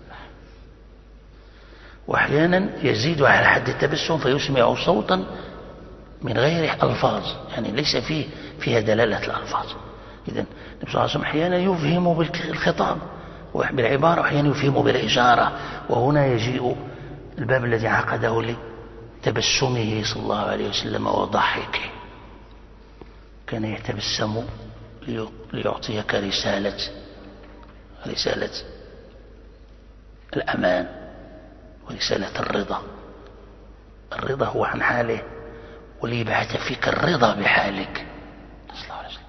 وأحيانا يزيد على حد التبسم فيسمع صوتا من غير ألفاظ، يعني ليس فيها دلالة الألفاظ. إذن النبي صلى الله عليه وسلم أحيانا يفهم بالخطاب بالعبارة، وأحيانا يفهم بالإشارة، وهنا يجيء الباب الذي عقده لتبسمه صلى الله عليه وسلم وضحكه. كان يتبسم ليعطيك رسالة الأمان ورسالة الرضا. الرضا هو عن حاله، وليبعث فيك الرضا بحالك صلى الله عليه وسلم.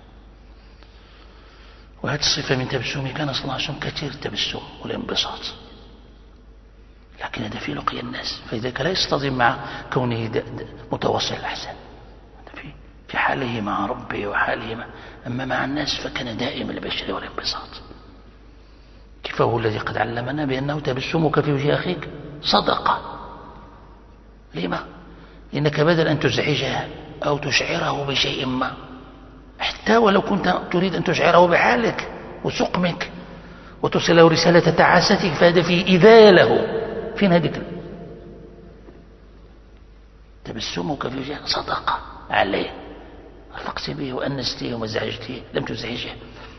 وهذه الصفة من تبسمه كان صلى الله عليه وسلم كثير التبسم والانبساط، لكن هذا في لقي الناس، فلذلك لا يصطدم مع كونه متوسط الأحسن، في حاله مع ربه وحاله أما مع الناس فكان دائم البشر والانبساط. كيف هو الذي قد علمنا بأنه تبسمك في وجه أخيك صدقة. لما؟ إنك بدل أن تزعجه أو تشعره بشيء ما، حتى ولو كنت تريد أن تشعره بحالك وسقمك وتصل له رسالة تعاستك، فهذا فيه إذاية له. فين هذيك؟ تبسمك في وجهه صدقة عليه، رفقت به وأنسته وما زعجته، لم تزعجه.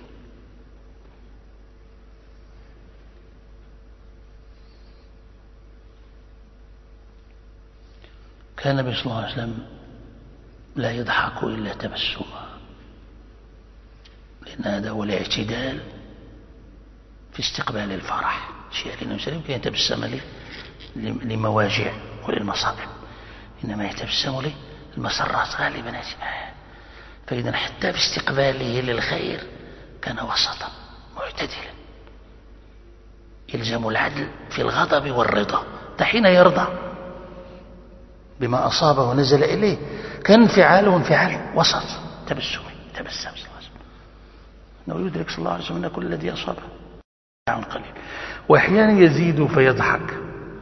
كان النبي صلى الله عليه وسلم لا يضحك إلا تبسما، لأن هذا هو الاعتدال في استقبال الفرح. الشيء اللي نسلم يمكن يتبسم لمواجع وللمصائب، إنما يتبسم للمسرات غالبا. فإذا حتى في استقباله للخير كان وسطا معتدلا، يلزم العدل في الغضب والرضا. حين يرضى بما أصابه ونزل إليه كان انفعاله انفعال وسط تبسم صلى الله عليه وسلم، أنه يدرك صلى الله عليه وسلم أن كل الذي أصابه قليل. وأحيانا يزيد فيضحك،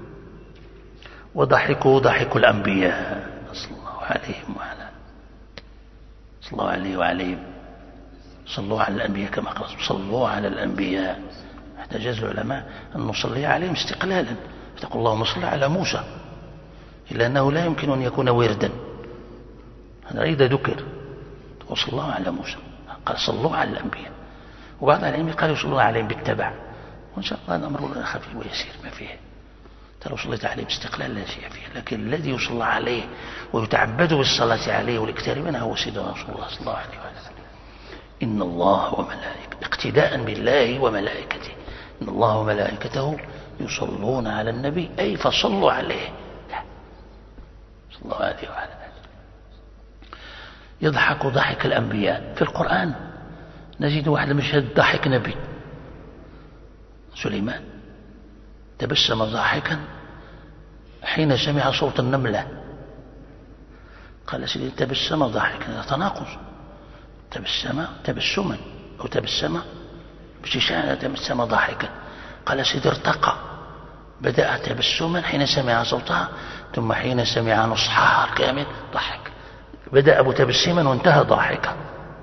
وضحكه ضحك الأنبياء صلى الله عليهم وعلى صلى الله عليه وعليهم. صلوا على الأنبياء كما قال صلوا على الأنبياء. احتجاز العلماء أن نصلي عليهم استقلالا، فتقول اللهم صل على موسى، إلا أنه لا يمكن أن يكون وردا، هذا إذا ذكر وصلى الله على موسى. قال صلوا على الأنبياء، وبعض العلماء قالوا يصلون عليهم بالتبع، وإن شاء الله هذا أمر خفيف ويسير ما فيه. لو صليت عليه باستقلال لا شيء فيه، لكن الذي يصلى عليه ويتعبد بالصلاة عليه والاكثار منها هو سيدنا رسول الله صلى الله عليه وسلم. إن الله وملائكته، اقتداء بالله وملائكته، إن الله وملائكته يصلون على النبي، أي فصلوا عليه صلى الله عليه وعلى آله. يضحك ضحك الأنبياء. في القرآن نجد واحد مشهد ضحك نبي سليمان، تبسم ضاحكا حين سمع صوت النملة. قال سيدي تبسم ضاحكا، تناقض، تبسما أو تبسم بشيشان، تبسم ضاحكا. قال سيدي ارتقى، بدأ تبسما حين سمع صوتها، ثم حين سمع نصحها الكامل ضحك. بدأ متبسما وانتهى ضاحكا.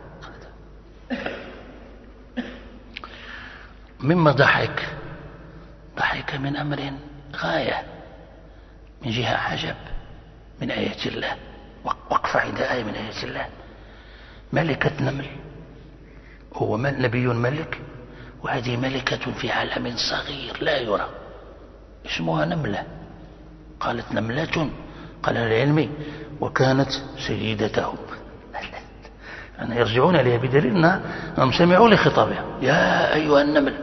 مما ضحك من أمر غاية، من جهة عجب من آيات الله، وقف عند آية من آيات الله. ملكة نمل، هو نبي ملك، وهذه ملكة في عالم صغير لا يرى، اسمها نملة. قالت نملة، قال العلمي وكانت سيدتهم. أنا يرجعون إليها بدليل أنهم سمعوا لخطابها يا أيها النمل،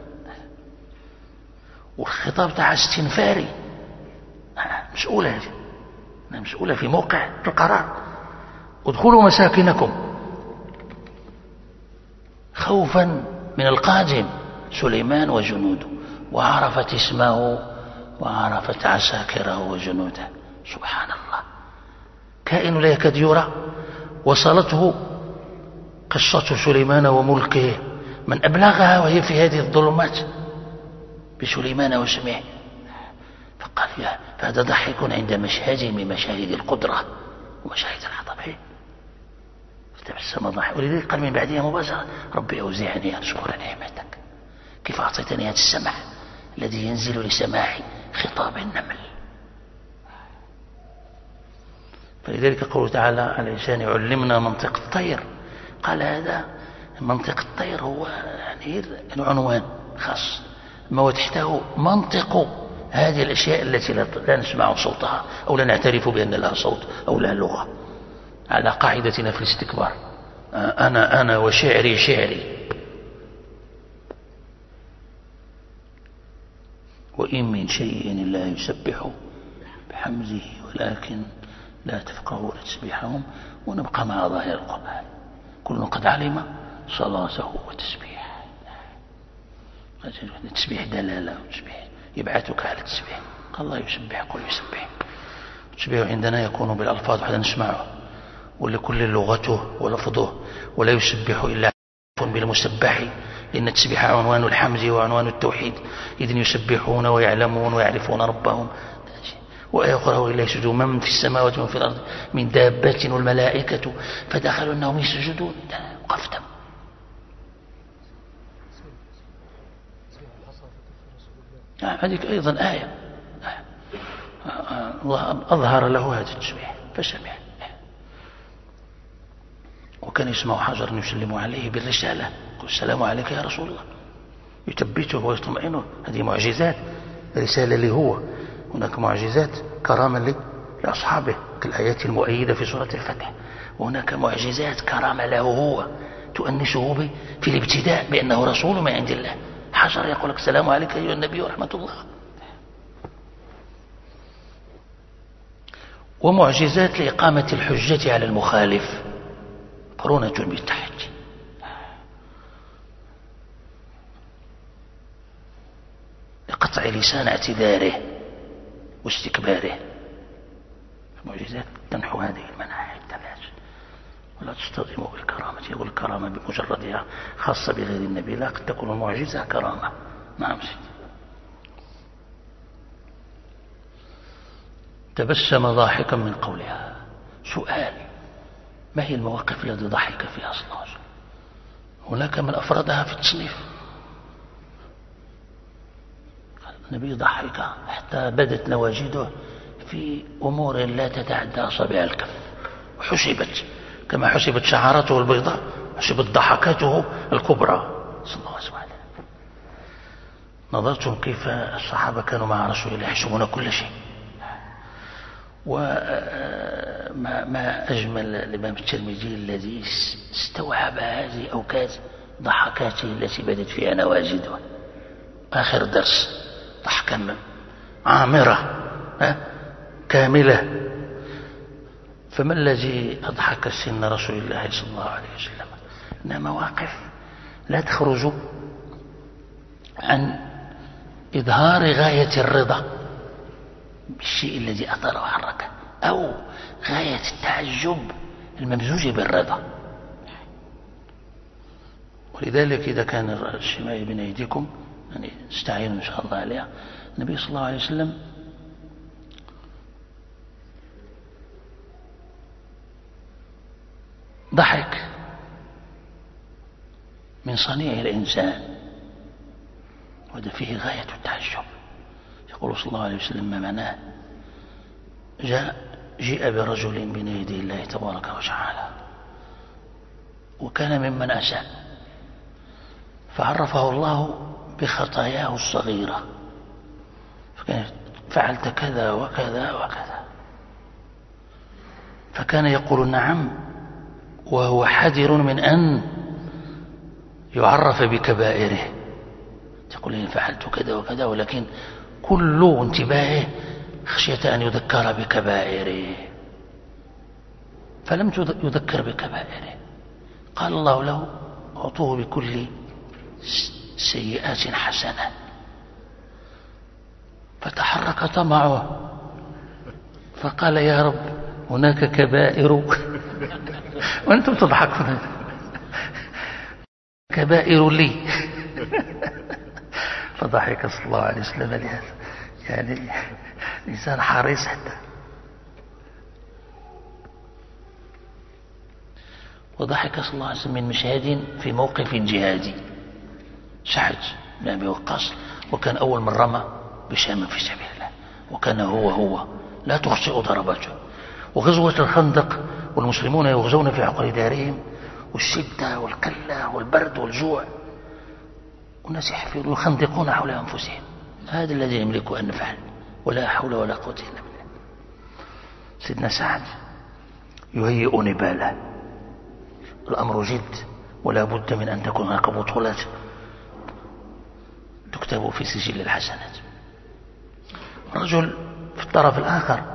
والخطاب تاع استنفاري، مسؤولة هذه، مسؤولة في موقع القرار. ادخلوا مساكنكم خوفا من القادم سليمان وجنوده، وعرفت اسمه وعرفت عساكره وجنوده. سبحان الله، كائن لا يكاد يرى. وصلته قصة سليمان وملكه من أبلغها وهي في هذه الظلمات بسليمان وسمعه، فقال فهذا ضحك عند مشهد من مشاهد القدرة ومشاهد العظمة، فتبسم ضحك. ولذلك قال من بعدها مباشرة ربي أوزعني أن أشكر نعمتك، كيف أعطيتني هذا السمع الذي ينزل لسماع خطاب النمل. فلذلك قوله تعالى على لسان علمنا منطق الطير، قال هذا منطق الطير هو يعني العنوان خاص، ما هو تحته منطق هذه الأشياء التي لا نسمع صوتها أو لا نعترف بأن لها صوت أو لها لغة، على قاعدتنا في الاستكبار، أنا وشعري شعري. وإن من شيء لا يسبح بحمده ولكن لا تفقهون تسبيحهم. ونبقى مع ظاهر القرآن، كل قد علم صلاته وتسبيح. التسبيح دلالة، وتسبيح يبعثك على التسبيح. قال الله يسبح، قل يسبح. التسبيح عندنا يكون بالألفاظ حتى نسمعه، ولكل لغته ولفظه، ولا يسبح إلا بالمسبح، لأن التسبيح عنوان الحمد وعنوان التوحيد، إذن يسبحون ويعلمون ويعرفون ربهم. وآية أخرى وإليه يسجد من في السماوات ومن في الأرض من دابة والملائكة فدخلوا أنهم يسجدون. وقفتم. هذه أيضا آية الله أظهر له هذا التسبيح فسمع. وكان يسمع حجر يسلم عليه بالرسالة، يقول السلام عليك يا رسول الله، يثبته ويطمئنه. هذه معجزات، رسالة له هو. هناك معجزات كرامة لأصحابه كالآيات المؤيدة في سورة الفتح، وهناك معجزات كرامة له هو تؤنسه في الابتداء بأنه رسول من عند الله. حجر يقول لك السلام عليك أيها النبي ورحمة الله. ومعجزات لإقامة الحجة على المخالف، قرونة بالتحج. لقطع لسان اعتذاره واستكباره. المعجزات تنحو هذه المناحي الثلاث، ولا تصطدموا بالكرامة. يقول الكرامة بمجردها خاصة بغير النبي، لا قد تكون المعجزة كرامة. نعم سيدي. تبسم ضاحكا من قولها. سؤال: ما هي المواقف التي ضحك فيها صلى الله عليه وسلم؟ هناك من أفردها في التصنيف. النبي ضحك حتى بدت نواجذه في أمور لا تتعدى أصابع الكف، وحسبت كما حسبت شعارته البيضاء، حسبت ضحكاته الكبرى صلى الله عليه وسلم. نظرتم كيف الصحابة كانوا مع رسول الله يحسبون كل شيء. وما أجمل الإمام الترمذي الذي استوعب هذه أوكاد ضحكاته التي بدت فيها نواجذه. آخر درس ضحكا عامرة كاملة. فما الذي أضحك سن رسول الله صلى الله عليه وسلم؟ إنها مواقف لا تخرج عن إظهار غاية الرضا بالشيء الذي أثر وحركه، أو غاية التعجب الممزوج بالرضا. ولذلك إذا كان الشماء بين أيديكم، يعني نستعين إن شاء الله عليها، النبي صلى الله عليه وسلم ضحك من صنيع الإنسان، وهذا فيه غاية التعجب. يقول صلى الله عليه وسلم ما معناه: جيء برجل بين يدي الله تبارك وتعالى وكان ممن أساء، فعرفه الله بخطاياه الصغيرة، فكان فعلت كذا وكذا وكذا، فكان يقول نعم وهو حذر من أن يعرف بكبائره. تقول إن فعلت كذا وكذا، ولكن كل انتباهه خشية أن يذكر بكبائره، فلم يذكر بكبائره. قال الله له: أعطوه بكل سيئات حسنة. فتحرك طمعه فقال: يا رب هناك كبائر وأنتم تضحكون، كبائر لي. فضحك صلى الله عليه وسلم لهذا، يعني الإنسان حريص حتى. وضحك صلى الله عليه وسلم من مشهد في موقف جهادي، سعد بن أبي وقاص، وكان أول من رمى بسهم في سبيل الله، وكان هو لا تخطئ ضربته. وغزوة الخندق والمسلمون يغزون في عقر دارهم، والشدة والقلة والبرد والجوع، والناس يخندقون حول أنفسهم. هذا الذي يملك أن نفعل، ولا حول ولا قوة إلا بالله. سيدنا سعد يهيئ نباله، الأمر جد، ولا بد من أن تكون هناك بطولات تكتب في سجل الحسنات. رجل في الطرف الآخر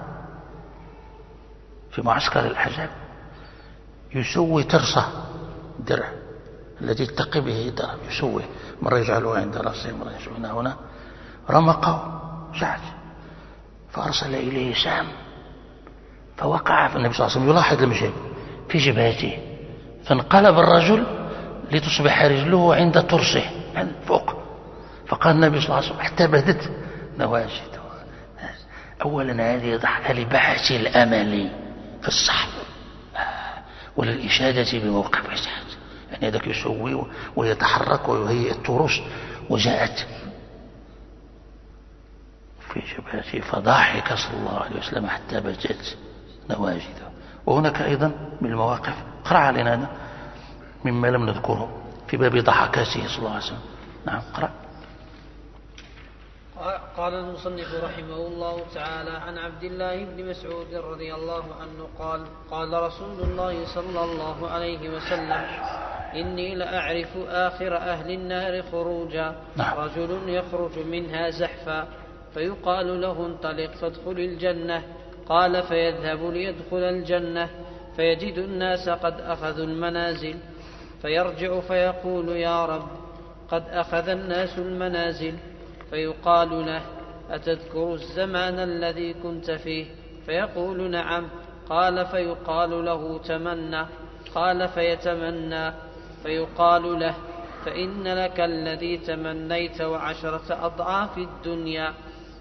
في معسكر الأحزاب يسوي ترصة درع الذي يتقي به الدرب، يسوي مرة يجعله عند رأسه، مرة يجعله هنا. رمقه سعد فأرسل إليه سام، فوقع. فالنبي صلى الله عليه وسلم يلاحظ المشهد، في جبهته، فانقلب الرجل لتصبح رجله عند ترسه عند فوق. فقال النبي صلى الله عليه وسلم حتى بدت نواجذه. أولا هذه ضحكة لبحث الأمل في الصحب وللإشادة بموقف إسعاد، يعني هذاك يسوي ويتحرك ويهيئ الترس، وجاءت في جبهته فضحك صلى الله عليه وسلم حتى بدت نواجذه. وهناك أيضا من المواقف اقرأ علينا هذا مما لم نذكره في باب ضحكاته صلى الله عليه وسلم. نعم اقرأ. قال المصنف رحمه الله تعالى: عن عبد الله بن مسعود رضي الله عنه قال: قال رسول الله صلى الله عليه وسلم: إني لأعرف آخر أهل النار خروجا، رجل يخرج منها زحفا فيقال له: انطلق فادخل الجنة. قال: فيذهب ليدخل الجنة فيجد الناس قد أخذوا المنازل، فيرجع فيقول: يا رب، قد أخذ الناس المنازل. فيقال له: أتذكر الزمان الذي كنت فيه؟ فيقول: نعم. قال: فيقال له: تمنى. قال: فيتمنى. فيقال له: فإن لك الذي تمنيت 10 أضعاف الدنيا.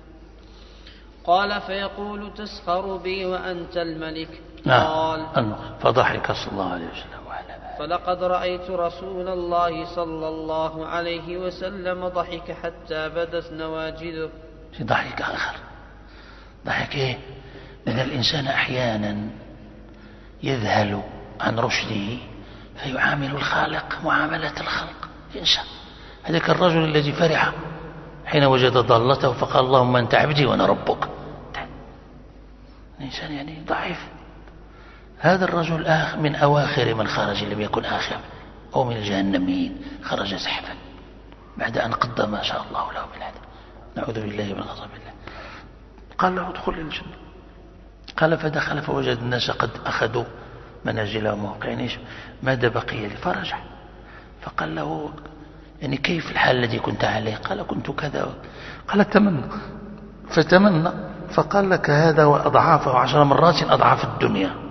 قال: فيقول: تسخر بي وأنت الملك. قال: فضحك صلى الله عليه وسلم. فلقد رأيت رسول الله صلى الله عليه وسلم ضحك حتى بدت نواجذه. في ضحك آخر، ضحك إيه؟ لأن الإنسان أحيانا يذهل عن رشده فيعامل الخالق معاملة الخلق. إنسان هذاك الرجل الذي فرح حين وجد ضالته فقال: اللهم أنت عبدي وأنا ربك. الإنسان يعني ضعيف. هذا الرجل من أواخر من خرج، لم يكن آخر، أو من الجهنميين، خرج زحفا بعد أن قدم ما شاء الله له من هذا، نعوذ بالله من غضب الله. قال له: ادخل الجنة. قال: فدخل فوجد الناس قد أخذوا منازلهم وموقعين، ماذا بقي لي؟ فرجع فقال له: يعني كيف الحال الذي كنت عليه؟ قال: كنت كذا. قال: تمنى. فتمنى فقال: لك هذا وأضعافه 10 مرات أضعاف الدنيا.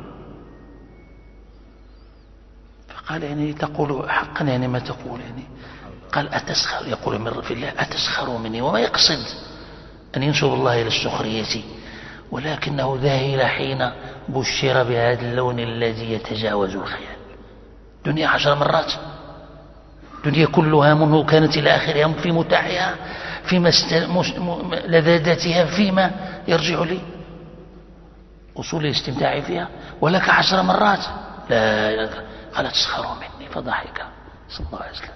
قال: يعني تقول حقا؟ يعني ما تقول؟ يعني قال: أتسخر؟ يقول من في الله: أتسخر مني؟ وما يقصد أن ينسب الله إلى السخرية، ولكنه ذهل حين بشر بهذا اللون الذي يتجاوز الخيال. دنيا 10 مرات، دنيا كلها منه كانت إلى آخرها في متاعها، في لذاذتها، فيما يرجع لي أصول الاستمتاع فيها، ولك 10 مرات. لا، قال: تسخروا مني. فضحك صلى الله عليه وسلم.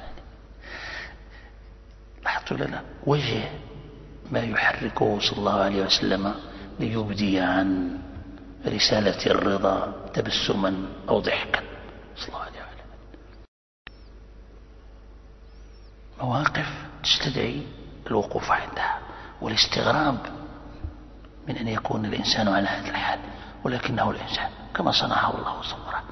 لاحظت لنا وجه ما يحركه صلى الله عليه وسلم ليبدي عن رسالة الرضا تبسما أو ضحكا صلى الله عليه وسلم. مواقف تستدعي الوقوف عندها والاستغراب من أن يكون الإنسان على هذا الحال، ولكنه الإنسان كما صنعه الله وصوره.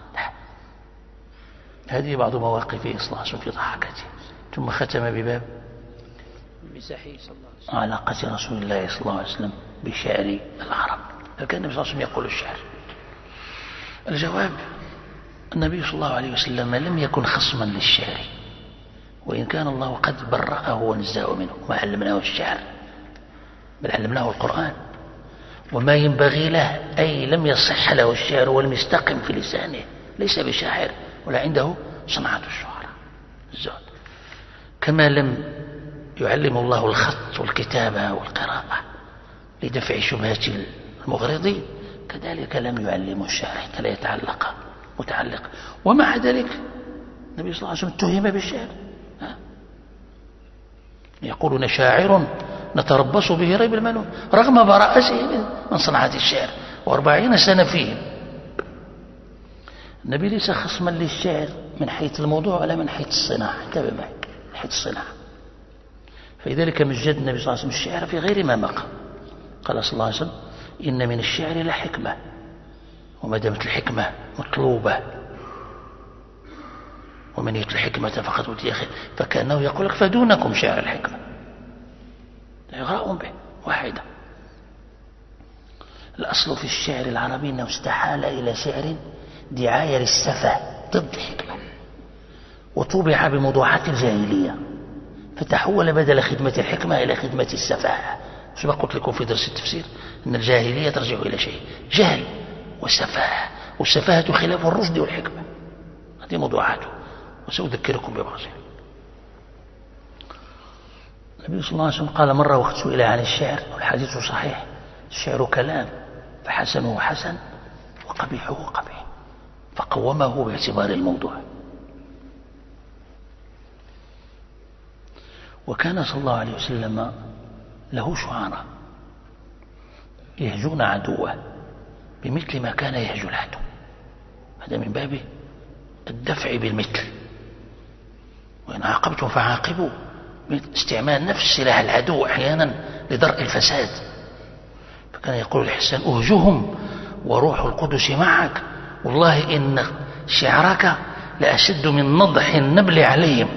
هذه بعض مواقفه صلى الله عليه وسلم في ضحكته. ثم ختم بباب مسحي صلى الله عليه وسلم علاقة رسول الله صلى الله عليه وسلم بشعر العرب. كان النبي صلى الله عليه وسلم يقول الشعر. الجواب: النبي صلى الله عليه وسلم لم يكن خصما للشعر، وإن كان الله قد برأه ونزاه منه، ما علمناه الشعر بل علمناه القرآن، وما ينبغي له، أي لم يصح له الشعر ولم يستقم في لسانه، ليس بشاعر ولا عنده صنعة الشعراء الزهد. كما لم يعلم الله الخط والكتابة والقراءة لدفع شبهات المغرضين، كذلك لم يعلم الشعر حتى لا يتعلق متعلق. ومع ذلك النبي صلى الله عليه وسلم اتهم بالشعر. يقولون: شاعر نتربص به ريب المنون، رغم براءته من صنعة الشعر و40 سنة فيه. النبي ليس خصما للشعر من حيث الموضوع ولا من حيث الصناعة، انتبه معي، من حيث الصناعة. فلذلك مجد النبي صلى الله عليه وسلم الشعر في غير ما مقام. قال صلى الله عليه وسلم: إن من الشعر لحكمة، وما دامت الحكمة مطلوبة ومن يتل الحكمة فقد أوتي خير، فكأنه يقول لك: فدونكم شعر الحكمة، إغراء به واحدة. الأصل في الشعر العربي أنه استحال إلى شعر دعاية للسفة ضد الحكمة، وطبع بموضوعات الجاهلية، فتحول بدل خدمة الحكمة إلى خدمة السفاهة. ما قلت لكم في درس التفسير أن الجاهلية ترجع إلى شيء: جهل وسفاهة، والسفاهة خلاف الرشد والحكمة. هذه موضوعاته وسأذكركم ببعضها. النبي صلى الله عليه وسلم قال مرة وقت سئل عن الشعر، والحديث صحيح: الشعر كلام، فحسنه حسن وقبيحه قبيح، فقومه باعتبار الموضوع. وكان صلى الله عليه وسلم له شعراء يهجون عدوه بمثل ما كان يهجو العدو، هذا من باب الدفع بالمثل. وإن عاقبتم فعاقبوا، استعمال نفس سلاح العدو أحيانا لدرء الفساد. فكان يقول الحسن: أهجهم وروح القدس معك، والله إن شعرك لأشد من نضح النبل عليهم.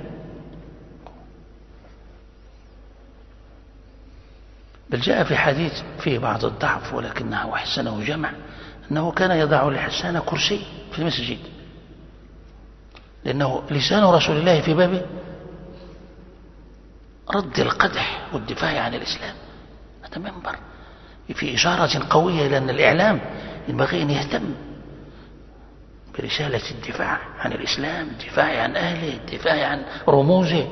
بل جاء في حديث فيه بعض الضعف ولكنه أحسنه جمع، أنه كان يضع لحسان كرسي في المسجد، لأنه لسان رسول الله في باب رد القدح والدفاع عن الإسلام. هذا منبر في إشارة قوية إلى أن الإعلام ينبغي أن يهتم برسالة الدفاع عن الإسلام، الدفاع عن أهله، الدفاع عن رموزه.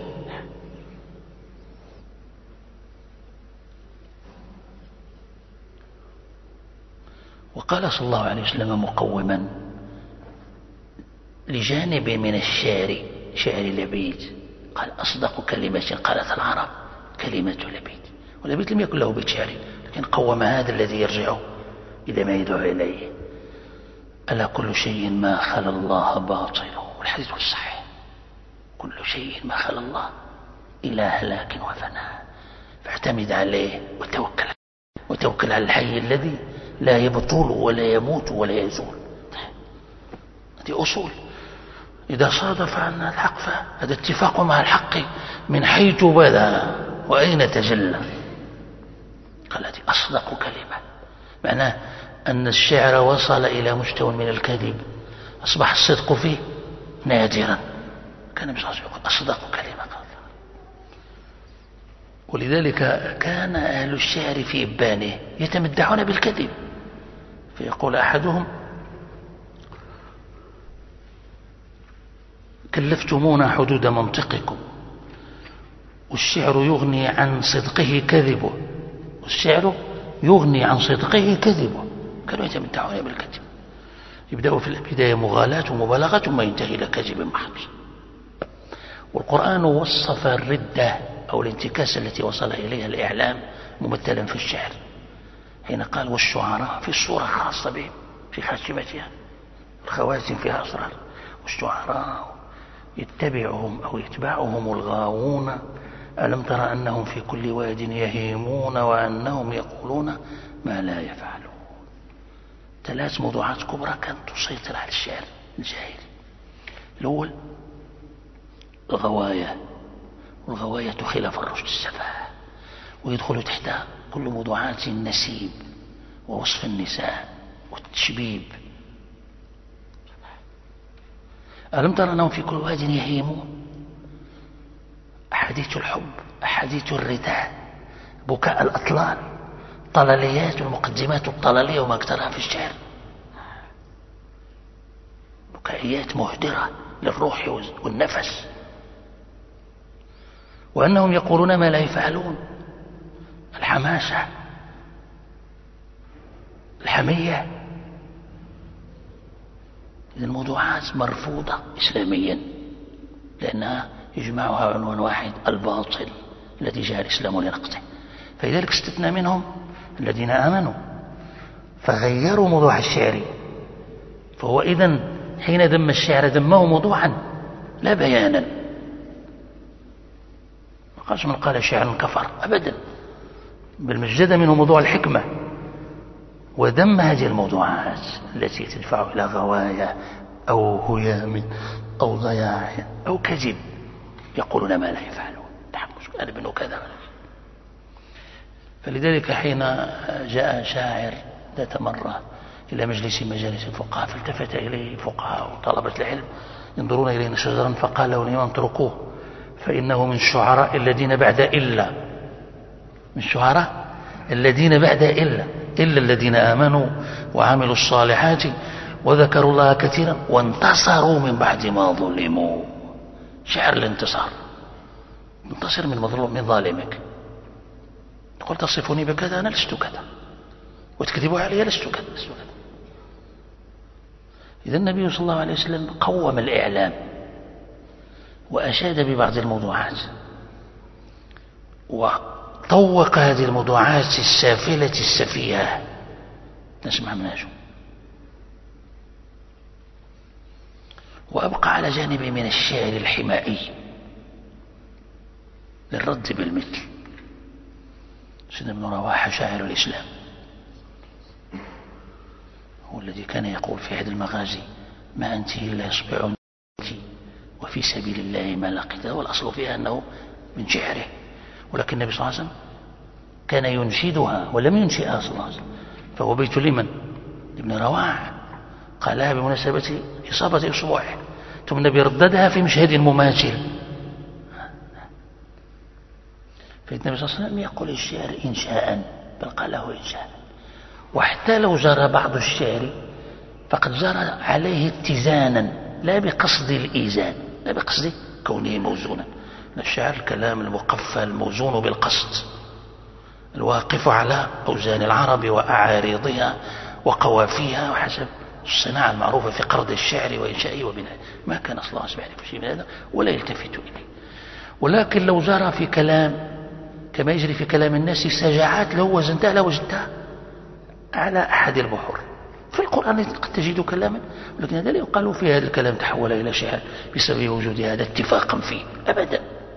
وقال صلى الله عليه وسلم مقوما لجانب من الشعر، شعر لبيد، قال: أصدق كلمة قالت العرب كلمة لبيد. ولبيد لم يكن له بيت شعر، لكن قوم هذا الذي يرجع إلى ما يدعو إليه: ألا كل شيء ما خلا الله باطله، والحديث الصحيح: كل شيء ما خلا الله إلى هلاك وفناء، فاعتمد عليه وتوكل على الحي الذي لا يبطل ولا يموت ولا يزول. هذه أصول. إذا صادف عنا الحق فهذا اتفاق مع الحق من حيث بدا وأين تجلى. قال: هذه أصدق كلمة، معناه أن الشعر وصل إلى مستوى من الكذب أصبح الصدق فيه نادرا. كان مش يقول أصدق كلمة. ولذلك كان أهل الشعر في إبانه يتمدحون بالكذب، فيقول أحدهم: كلفتمونا حدود منطقكم، والشعر يغني عن صدقه كذبه، والشعر يغني عن صدقه كذبه. كانوا يتمتعون بالكذب، يبدأوا في البداية مغالاة ومبالغة ثم ينتهي إلى كذب محض. والقرآن وصف الردة أو الانتكاسة التي وصل إليها الإعلام ممثلا في الشعر، حين قال: والشعراء، في الصورة خاصة بهم في خاتمتها، الخواتم فيها أسرار: والشعراء يتبعهم أو يتبعهم الغاوون، ألم تر أنهم في كل واد يهيمون وأنهم يقولون ما لا يفعلون. 3 موضوعات كبرى كانت تسيطر على الشعر الجاهلي. الأول الغواية، والغواية خلاف الرشد السفاهة، ويدخل تحتها كل موضوعات النسيب ووصف النساء والتشبيب. ألم تر أنهم في كل واد يهيمون، أحاديث الحب، أحاديث الرداء، بكاء الأطلال، طلاليات المقدمات الطلالية وما اكثرها في الشعر، بكائيات مهدرة للروح والنفس. وأنهم يقولون ما لا يفعلون، الحماسة، الحمية. إذن الموضوعات مرفوضة إسلاميا لأنها يجمعها عنوان واحد: الباطل الذي جاء الإسلام لنقضه. فلذلك استثنى منهم الذين آمنوا فغيروا موضوع الشعر. فهو إذن حين ذم الشعر ذمه موضوعا لا بيانا. ما قالش من قال شعر كفر أبدا، بل مجد منه موضوع الحكمة، وذم هذه الموضوعات التي تدفع إلى غواية أو هيام أو ضياع أو كذب، يقولون ما لا يفعلون، أنا ابن كذا. فلذلك حين جاء شاعر ذات مرة إلى مجلس مجالس الفقهاء، فالتفت إليه الفقهاء وطلبة العلم ينظرون إليه شجرا، فقال له الإمام اتركوه فإنه من الشعراء الذين بعد إلا، من الشعراء الذين بعد إلا الذين آمنوا وعملوا الصالحات وذكروا الله كثيرا وانتصروا من بعد ما ظلموا. شعر الانتصار، انتصر من مظلوم من ظالمك، تقول تصفوني بكذا أنا لست كذا وتكذبوا علي لست كذا. إذا النبي صلى الله عليه وسلم قوم الإعلام وأشاد ببعض الموضوعات وطوق هذه الموضوعات السافلة السفيهة نسمع منهجه، وأبقى على جانب من الشعر الحمائي للرد بالمثل. سيدنا ابن رواحة شاعر الإسلام هو الذي كان يقول في أحد المغازي: ما أنت إلا إصبع وفي سبيل الله ما لقيت. والأصل فيها أنه من شعره، ولكن النبي صلى الله عليه وسلم كان ينشدها ولم ينشئها صلى الله عليه وسلم. فهو بيت لمن؟ ابن رواحة قالها بمناسبة إصابة إصبعه، ثم النبي رددها في مشهد مماثل. فالنبي صلى الله عليه وسلم يقول الشعر إنشاء، بل قاله إنشاء. وحتى لو جرى بعض الشعر فقد جرى عليه اتزانا، لا بقصد الإيزان، لا بقصد كونه موزونا. الشعر الكلام المقفى الموزون بالقصد، الواقف على أوزان العرب وأعاريضها وقوافيها وحسب الصناعة المعروفة في قرض الشعر وإنشائه وبنائه. ما كان أصلا أصبح في شيء من هذا ولا يلتفت إليه. ولكن لو جرى في كلام كما يجري في كلام الناس سجعات لو وزنتها لوجدتها على أحد البحور. في القرآن قد تجد كلاما، ولكن هذا لا يقال في هذا الكلام تحول إلى شعر بسبب وجود هذا اتفاقا فيه أبدا.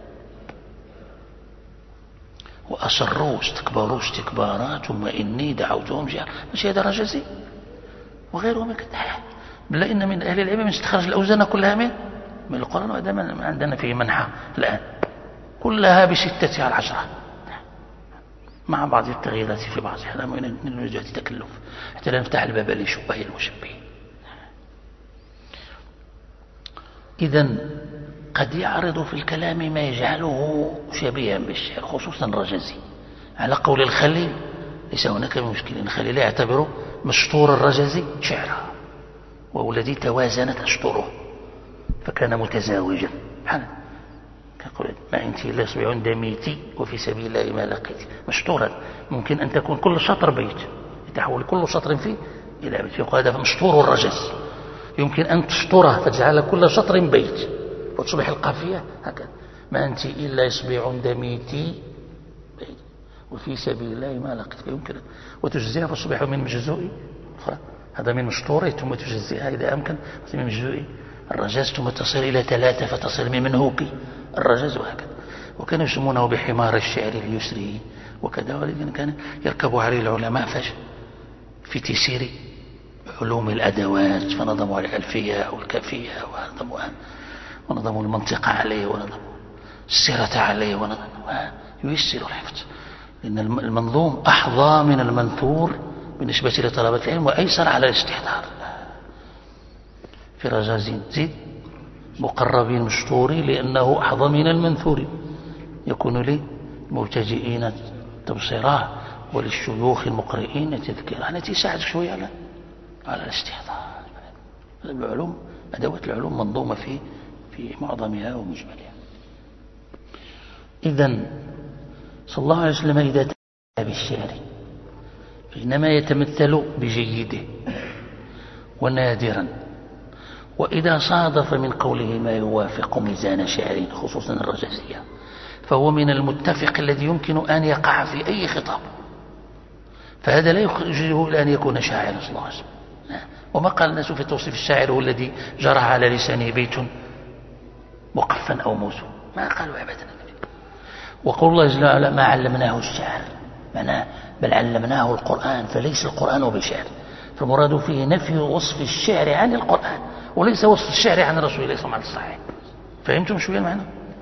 وأصروا استكبروا استكبارا ثم إني دعوتهم جهارا، ماشي هذا رجزي وغيره من كده. بل إن من أهل العلم من استخرج الأوزان كلها من القرآن، وهذا ما عندنا فيه منحة الآن، كلها ب6 على 10 مع بعض التغييرات في بعض هذا من وجهة التكلف حتى لا نفتح الباب لشبه المشبهين. إذن قد يعرض في الكلام ما يجعله شبيها بالشعر، خصوصا الرجزي. على قول الخليل ليس هناك مشكلة، الخليل لا يعتبر مسطور الرجزي شعرا، وهو الذي توازنت أسطره فكان متزاوجا. كقول ما أنت إلا إصبع دميتي وفي سبيل الله ما لقيت. مسطورا ممكن أن تكون كل سطر بيت، يتحول كل سطر فيه إلى بيت، يقول هذا مسطور الرجز. يمكن أن تسطره فتجعل كل سطر بيت وتصبح القافية هكذا: ما أنت إلا إصبع دميتي وفي سبيل الله ما لقيت. يمكن وتجزئها فتصبح من مجزوء أخرى، هذا من مسطورة ثم تجزئها إذا أمكن من مجزوء الرجاز، ثم تصل إلى 3 فتصل من منهوكي الرجاز وهكذا. وكانوا يسمونه بحمار الشعر اليسري وكذا، ولكن كان يركب عليه العلماء في تيسير علوم الأدوات، فنظموا على الألفية والكافية ونظموا المنطقة عليه ونظموا السيرة عليه ييسر الحفظ، لأن المنظوم أحظى من المنثور بالنسبة لطلبة العلم وأيسر على الاستحضار. في رجازين زيد مقربين مشطوري لأنه أحظى من المنثور، يكون للمبتدئين تبصيراه وللشيوخ المقرئين تذكيرا، يعني تساعد شوية على الاستحضار. العلوم أدوات العلوم منظومة في معظمها ومجملها. إذن صلى الله عليه وسلم إذا تمثل بالشعر فإنما يتمثل بجيده ونادرا، وإذا صادف من قوله ما يوافق ميزان شعر خصوصا الرجزية فهو من المتفق الذي يمكن أن يقع في أي خطاب، فهذا لا يخرجه إلى أن يكون شاعرا صلى الله عليه وسلم. وما قال الناس في توصيف الشاعر هو الذي جرى على لسانه بيت مقفا أو موزون، ما قالوا أبدا. وقول الله جل وعلا ما علمناه الشعر، بل علمناه القرآن، فليس القرآن بشعر. فالمراد فيه نفي وصف الشعر عن القرآن وليس وصف الشعر عن الرسول عليه الصلاة والسلام الصحيح. فهمتم شوية المعنى؟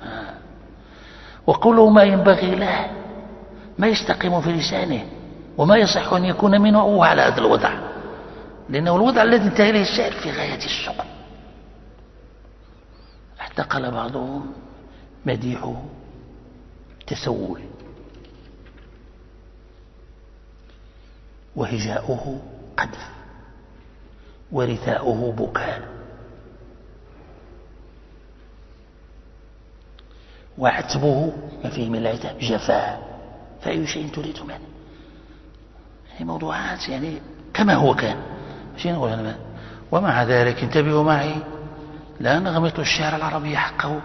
وقوله ما ينبغي له ما يستقيم في لسانه وما يصح أن يكون منه هو على هذا الوضع، لأنه الوضع الذي انتهى إليه الشعر في غاية السقم، حتى قال بعضهم مديحه تسول وهجاؤه قذف ورثاؤه بكاء وعتبه ما فيه من العتاب جفاء، فأي شيء تريد منه؟ يعني موضوعات يعني كما هو كان. شيء نقول أنا، ومع ذلك انتبهوا معي لا نغمط الشعر العربي حقه،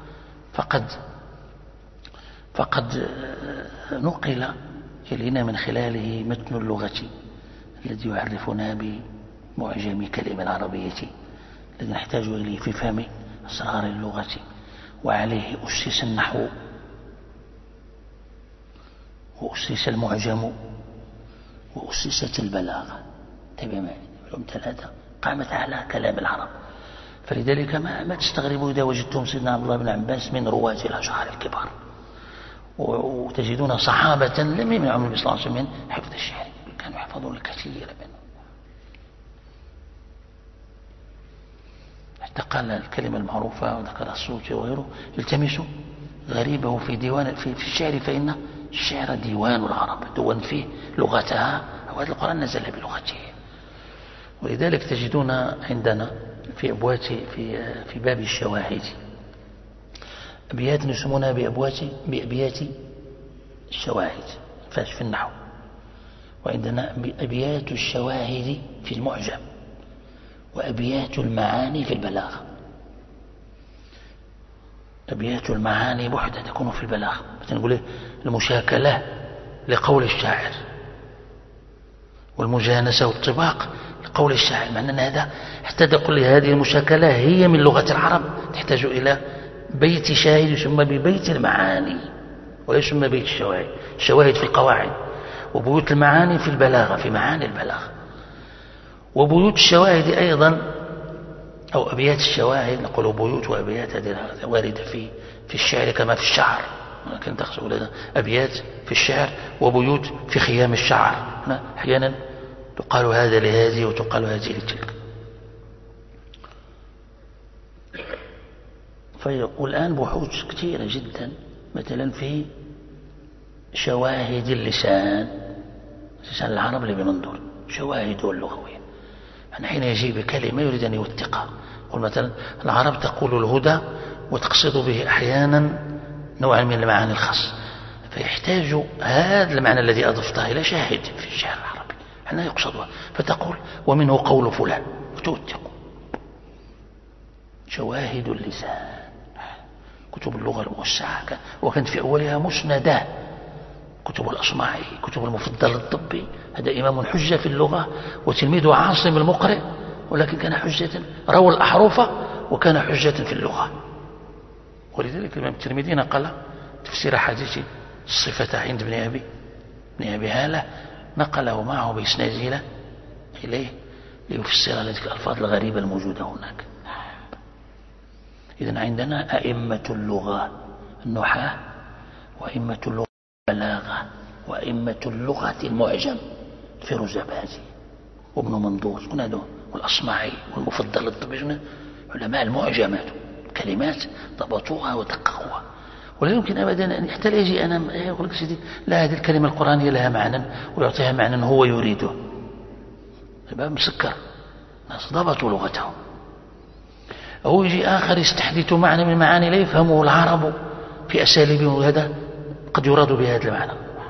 فقد نقل إلينا من خلاله متن اللغة الذي يعرفنا بمعجم كلمة العربية الذي نحتاج إليه في فهم أسرار اللغة، وعليه أسس النحو وأسس المعجم وأسست البلاغة. تبع معي العلوم ثلاثة قامت على كلام العرب، فلذلك ما تستغربوا إذا وجدتم سيدنا عبد الله بن عباس من رواة الأشعار الكبار، وتجدون صحابة لم يمنعوا النبي صلى الله عليه وسلم من حفظ الشعر، كانوا يحفظون الكثير منه. حتى قال الكلمة المعروفة وذكر السوسي وغيره: التمسوا غريبه في ديوان في الشعر فإن الشعر ديوان العرب، دون فيه لغتها، وهذا القرآن نزل بلغته. ولذلك تجدون عندنا في باب الشواهد أبيات يسمونها بأبيات الشواهد في النحو، وعندنا أبيات الشواهد في المعجم، وأبيات المعاني في البلاغة. أبيات المعاني بحدة تكون في البلاغة، مثلا نقول المشاكلة لقول الشاعر، والمجانسة والطباق لقول الشاعر، معنى أن هذا حتى تقول لي هذه المشاكلة هي من لغة العرب، تحتاج إلى بيت شاهد يسمى ببيت المعاني ولا يسمى بيت الشواهد. الشواهد في القواعد، وبيوت المعاني في البلاغة، في معاني البلاغة. وبيوت الشواهد أيضا أو أبيات الشواهد، نقول بيوت وأبيات، هذه واردة في الشعر كما في الشعر، لكن تقصد أبيات في الشعر وبيوت في خيام الشعر. أحيانا تقال هذا لهذه وتقال هذه لتلك. والآن بحوث كثيرة جدا، مثلا في شواهد اللسان العرب اللي بمنظور شواهده اللغوية، يعني حين يجي بكلمة يريد أن يوثقها، يقول مثلا العرب تقول الهدى وتقصد به أحيانا نوعا من المعاني الخاص، فيحتاج هذا المعنى الذي أضفته إلى شاهد في الشعر العربي حين يقصدها، فتقول ومنه قول فلان وتوثق. شواهد اللسان كتب اللغة الموسعة، وكانت في أولها مسندة، كتب الأصمعي، كتب المفضل الطبي، هذا إمام حجة في اللغة وتلميذه عاصم المقرئ، ولكن كان حجة، روى الأحرف وكان حجة في اللغة. ولذلك الإمام الترمذي نقل تفسير حديث الصفة عند ابن أبي هالة، نقله معه بإسناد إليه ليفسر هذه الألفاظ الغريبة الموجودة هناك. إذن عندنا أئمة اللغة النحاة، وأئمة اللغة البلاغة، وأئمة اللغة المعجم الفيروزابادي وابن منظور والأصمعي والمفضل الطبي، علماء المعجمات، كلمات ضبطوها ودققوها. ولا يمكن أبدا أن حتى لا يجي أنا يقول لك سيدي لا، هذه الكلمة القرآنية لها معنى ويعطيها معنى هو يريده، يبقى مسكر، ناس ضبطوا لغتهم. أو يجي آخر يستحدث معنى من معاني لا يفهمه العرب في أساليبهم، وهذا قد يراد بهذا المعنى.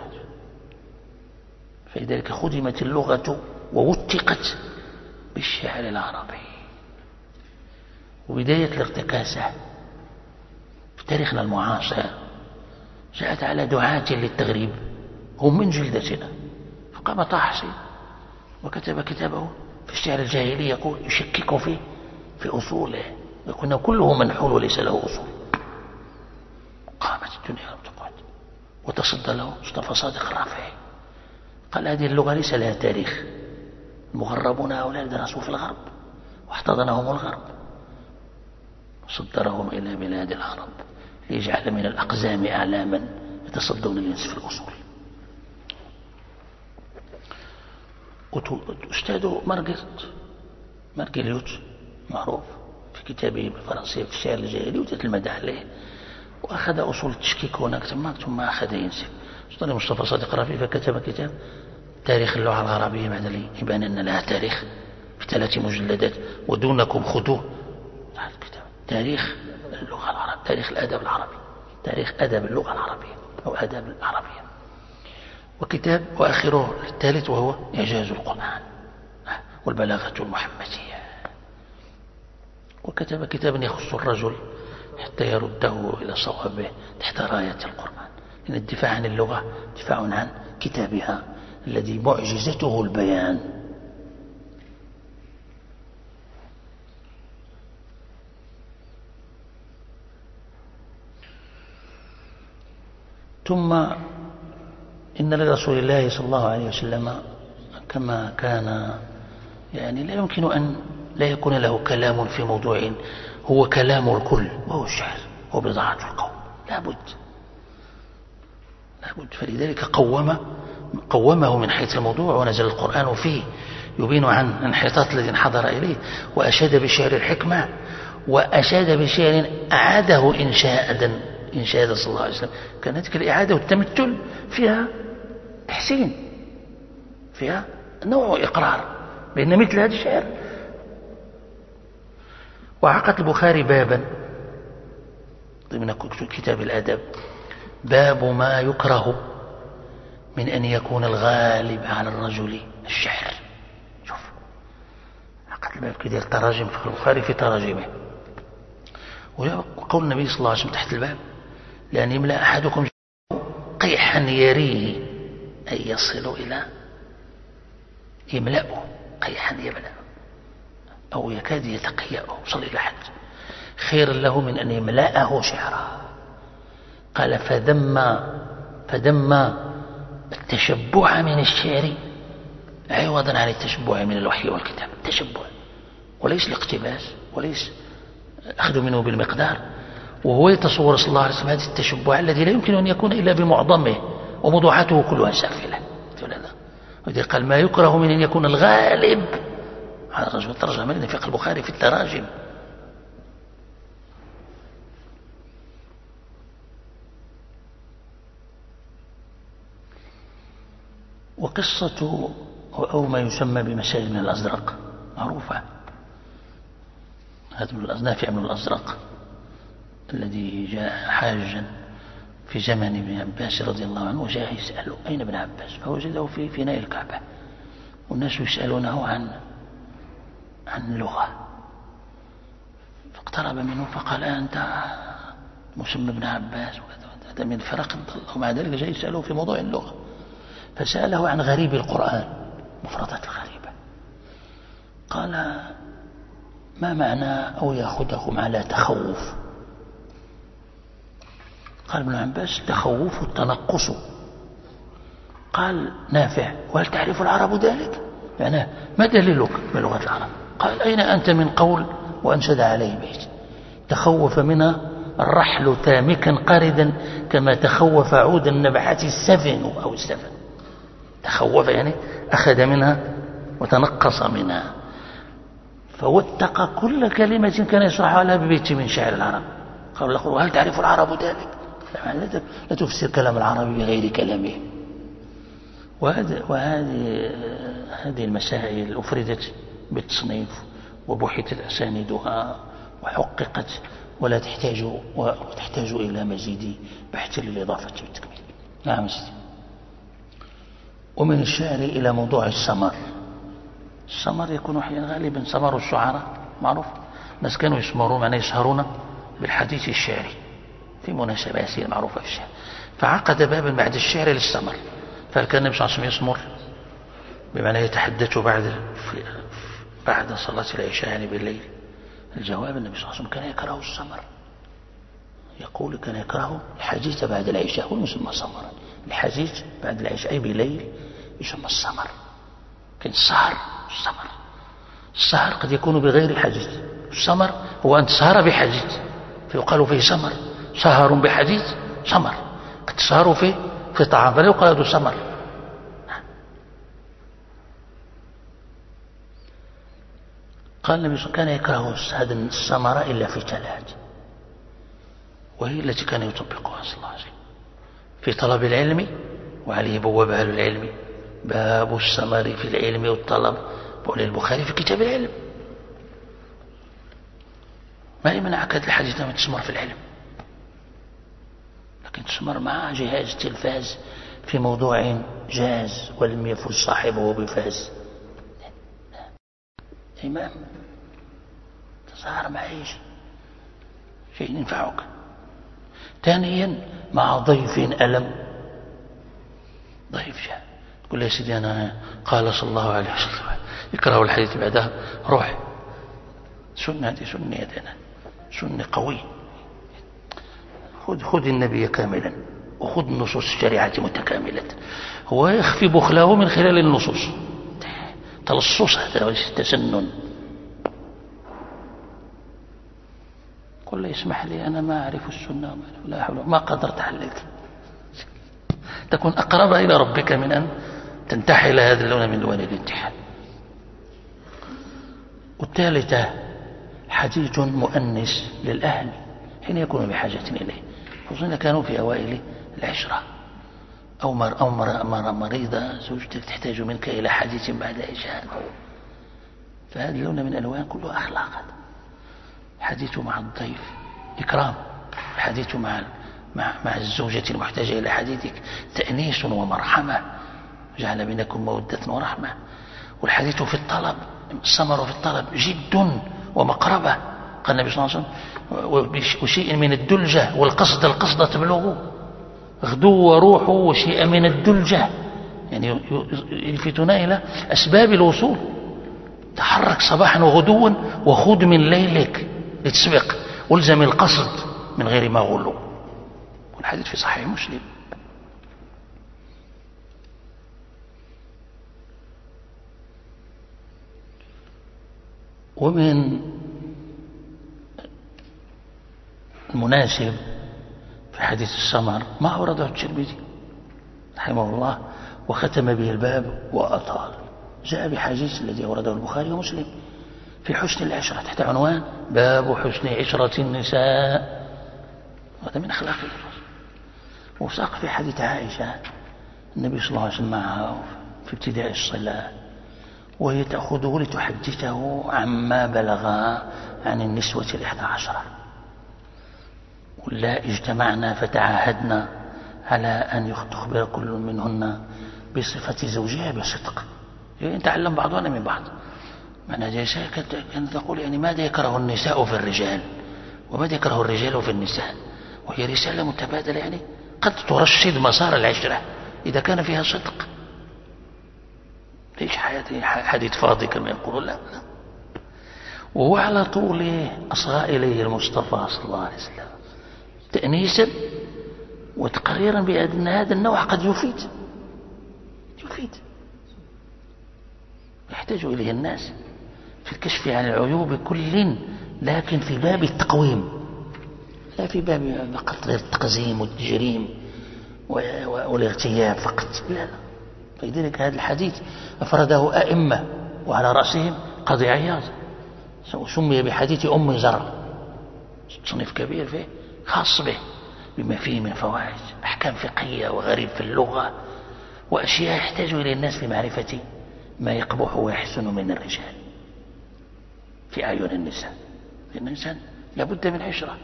فلذلك خدمت اللغة ووثقت بالشعر العربي. وبداية الارتكاسة في تاريخنا المعاصر جاءت على دعاة للتغريب هم من جلدتنا، فقام طه حسين وكتب كتابه في الشعر الجاهلي يقول يشكك في أصوله، يكون كله منحول وليس له أصول. قامت الدنيا لم تقعد، وتصدى له مصطفى صادق الرافعي قال هذه اللغة ليس لها تاريخ، المغربون هؤلاء درسوا في الغرب واحتضنهم الغرب، صدرهم إلى بلاد العرب ليجعل من الأقزام أعلاما، يتصدون لنصف الأصول. أستاذه مارغليوت معروف في كتابه بالفرنسية في الشعر الجاهلي وتتلمذ عليه، وأخذ أصول التشكيك هناك ثم أخذ ينسب. أستاذ مصطفى صادق رافي فكتب كتاب تاريخ اللغة العربية بعد ليبان أن لها تاريخ في 3 مجلدات، ودونكم خذوه الكتاب تاريخ اللغة العربية، تاريخ الأدب العربي، تاريخ أدب اللغة العربية أو أدب العربية. وكتاب وآخره الثالث وهو إعجاز القرآن والبلاغة المحمدية. وكتب كتابا يخص الرجل حتى يرده إلى صوابه تحت راية القرآن، لأن الدفاع عن اللغة دفاع عن كتابها الذي معجزته البيان. ثم إن لرسول الله صلى الله عليه وسلم كما كان يعني لا يمكن أن لا يكون له كلام في موضوع هو كلام الكل وهو الشعر وبضاعة القوم، لابد. فلذلك قومه من حيث الموضوع، ونزل القرآن فيه يبين عن انحطاط الذي انحدر إليه، وأشاد بشعر الحكمة، وأشاد بشعر أعاده إنشاء صلى الله عليه وسلم. كانت الإعادة والتمثل فيها تحسين، فيها نوع إقرار بأن مثل هذا الشعر. وعقد البخاري بابا ضمن كتاب الأدب، باب ما يكره من أن يكون الغالب على الرجل الشعر. شوف عقد الباب كده التراجم في البخاري في تراجمه، وقول النبي صلى الله عليه وسلم تحت الباب: لأن يملأ أحدكم قيحا يريه، أي يصل إلى يملأه، قيحا يملأ أو يكاد يتقيأه، وصل إلى حد خير له من أن يملأه شعرا. قال: فذم التشبع من الشعر عوضا عن التشبع من الوحي والكتاب. التشبع وليس الاقتباس، وليس أخذ منه بالمقدار، وهو يتصور صلى الله عليه وسلم هذا التشبع الذي لا يمكن أن يكون إلا بمعظمه، وموضوعاته كلها سافلة. وإذا قال: ما يكره من أن يكون الغالب على الرجل. ترجم لنا فقه البخاري في التراجم. وقصة أو ما يسمى بمسائل من الأزرق معروفة. هذا نافع بن الأزرق الذي جاء حاجا في زمن ابن عباس رضي الله عنه، وجاء يسأله: أين ابن عباس؟ فوجده في فناء الكعبة، والناس يسألونه عن اللغة، فاقترب منه فقال: أنت مسمى ابن عباس؟ هذا من فرق، ومع ذلك جاء يسأله في موضوع اللغة، فسأله عن غريب القرآن، مفردات الغريبة. قال: ما معنى أو يأخذكم على تخوف؟ قال ابن عباس: تخوف التنقص. قال نافع: وهل تعرف العرب ذلك؟ يعني ما دليلك بلغة العرب؟ قال: أين أنت من قول وأنشد عليه بيت: تخوف منها الرحل تامكا قردا كما تخوف عود النبحة السفن أو السفن. تخوف يعني أخذ منها وتنقص منها، فوثق كل كلمة كان يشرحها لها ببيت من شعر العرب. قال له: وهل تعرف العرب ذلك؟ لا تفسر كلام العربي بغير كلامه. هذه المسائل أفردت بالتصنيف وبحثت أساندها وحققت، ولا تحتاج إلى مزيد بحث للإضافة والتكميل. نعم سيدي. ومن الشعر إلى موضوع السمر. السمر يكون أحيانا غالبا سمر الشعراء معروف، الناس كانوا يسهرون بالحديث الشعري في مناسبات معروفة في الشعر، فعقد بابا بعد الشعر للسمر. فهل كان النبي صلى الله عليه وسلم يسمر بمعنى يتحدث بعد صلاة العشاء يعني بالليل؟ الجواب: النبي صلى الله عليه وسلم كان يكره السمر، يقول كان يكره الحديث بعد العشاء، هو يسمى سمرا. الحديث بعد العشاء أي بالليل يسمى السمر. كان السهر السمر. السهر قد يكون بغير حديث، السمر هو أن تسهر بحديث فيقال فيه سمر. سهر بحديث سمر، قد تسهر في طعام فلا يقال هذا سمر. قال النبي صلى الله عليه وسلم كان يكره هذا السمر إلا في ثلاث، وهي التي كان يطبقها صلى الله عليه وسلم في طلب العلم، وعليه بواب أهل العلم باب السمر في العلم والطلب، بقول البخاري في كتاب العلم. ما يمنعك هذا الحديث لما تسمر في العلم، لكن تسمر مع جهاز تلفاز في موضوع جاز ولم يفز صاحبه بفاز. إمام تظاهر معيش شيء ينفعك. ثانيا مع ضيف ألم، ضيف جاء تقول يا سيدي أنا قال صلى الله عليه وسلم يكره الحديث بعدها، روح سنة، هذه سنة يدنا، سنة قوي. خذ النبي كاملا وخذ نصوص الشريعة متكاملة. هو يخفي بخله من خلال النصوص، تلصص هذا تسنن. قل لي اسمح لي أنا ما أعرف السنة، لا حول ما قدرت عليك. تكون أقرب إلى ربك من أن تنتحل هذا اللون من لون الانتحال. والثالثة حديث مؤنس للأهل حين يكون بحاجة إليه، خصوصا كانوا في أوائل العشرة، أو مريضة زوجتك تحتاج منك إلى حديث بعد عشاء، فهذا اللون من ألوان كله أخلاق. الحديث مع الضيف إكرام، الحديث مع الزوجة المحتاجة إلى حديثك تأنيس ومرحمة، جعل بينكم مودة ورحمة. والحديث في الطلب، السمر في الطلب جد ومقربة، قال النبي صلى الله عليه وسلم وشيء من الدلجة والقصد تبلغه، غدو وروح وشيء من الدلجة، يعني يلفتنا إلى أسباب الوصول. تحرك صباحا وغدوا وخذ من ليلك لتسبق، والزم القصد من غير ما غلو. والحديث في صحيح مسلم. ومن المناسب في حديث السمر ما أورده الترمذي رحمه الله وختم به الباب وأطال، جاء بحديث الذي أورده البخاري ومسلم في حسن العشرة تحت عنوان باب حسن عشرة النساء، هذا من أخلاق الرسول. وساق في حديث عائشة النبي صلى الله عليه وسلم معها في ابتداء الصلاة وهي تأخذه لتحدثه عما بلغها عن النسوة 11، ولا اجتمعنا فتعاهدنا على أن تخبر كل منهن بصفة زوجها بصدق، يتعلم بعضنا من بعض. معنى ذلك كانت تقول يعني ماذا يكره النساء في الرجال وماذا يكره الرجال في النساء، وهي رسالة متبادلة، يعني قد ترشد مسار العشرة إذا كان فيها صدق. ليش حياتي حديث فاضي كما يقولون؟ لا. وهو على طول أصغى إليه المصطفى صلى الله عليه وسلم تأنيسا وتقريرا بأن هذا النوع قد يفيد يحتاج إليه الناس في الكشف عن العيوب كل، لكن في باب التقويم لا في باب فقط التقزيم والتجريم والاغتياب فقط، لا. فلذلك هذا الحديث أفرده أئمة وعلى رأسهم قاضي عياض، سمي بحديث أم زرع، صنف كبير فيه خاص به بما فيه من فوائد، أحكام فقهية وغريب في اللغة وأشياء يحتاج إلى الناس في معرفة ما يقبح ويحسن من الرجال في أعين النساء. لأن الإنسان لابد من عشرة.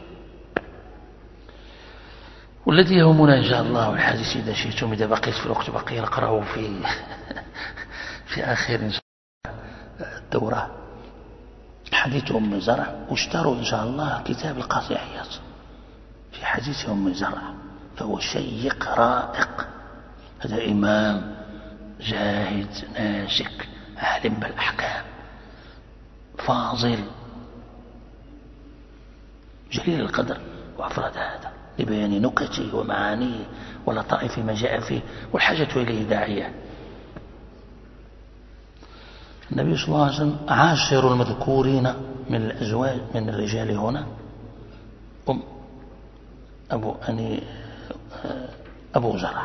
والذي يهمنا إن شاء الله الحديث إذا شئتم إذا بقيت في الوقت بقي نقرأه في آخر إن شاء الله الدورة حديث أم زرع، واشتروا إن شاء الله كتاب القاضي عياض في حديث أم زرع، فهو شيق رائق. هذا إمام جاهد ناسك عالم بالأحكام فاضل جليل القدر، وأفراد هذا لبيان نكته ومعانيه ولطائف ما جاء فيه والحاجة إليه داعية. النبي صلى الله عليه وسلم عاشر المذكورين من الأزواج من الرجال هنا أبو زرع،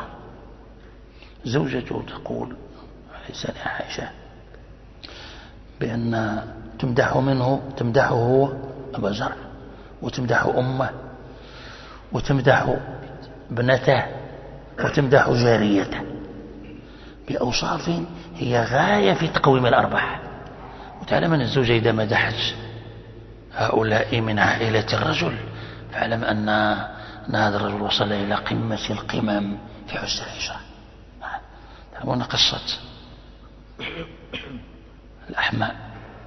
زوجته تقول لسان عائشة بأن تمدحه هو أبا زرع، وتمدح أمه، وتمدح ابنته، وتمدح جاريته بأوصاف هي غاية في تقويم الأرباح. وتعلم أن الزوجة إذا مدحت هؤلاء من عائلة الرجل فاعلم أن هذا الرجل وصل إلى قمة القمم في حسن العشرة. تعلمون قصة الأحماء،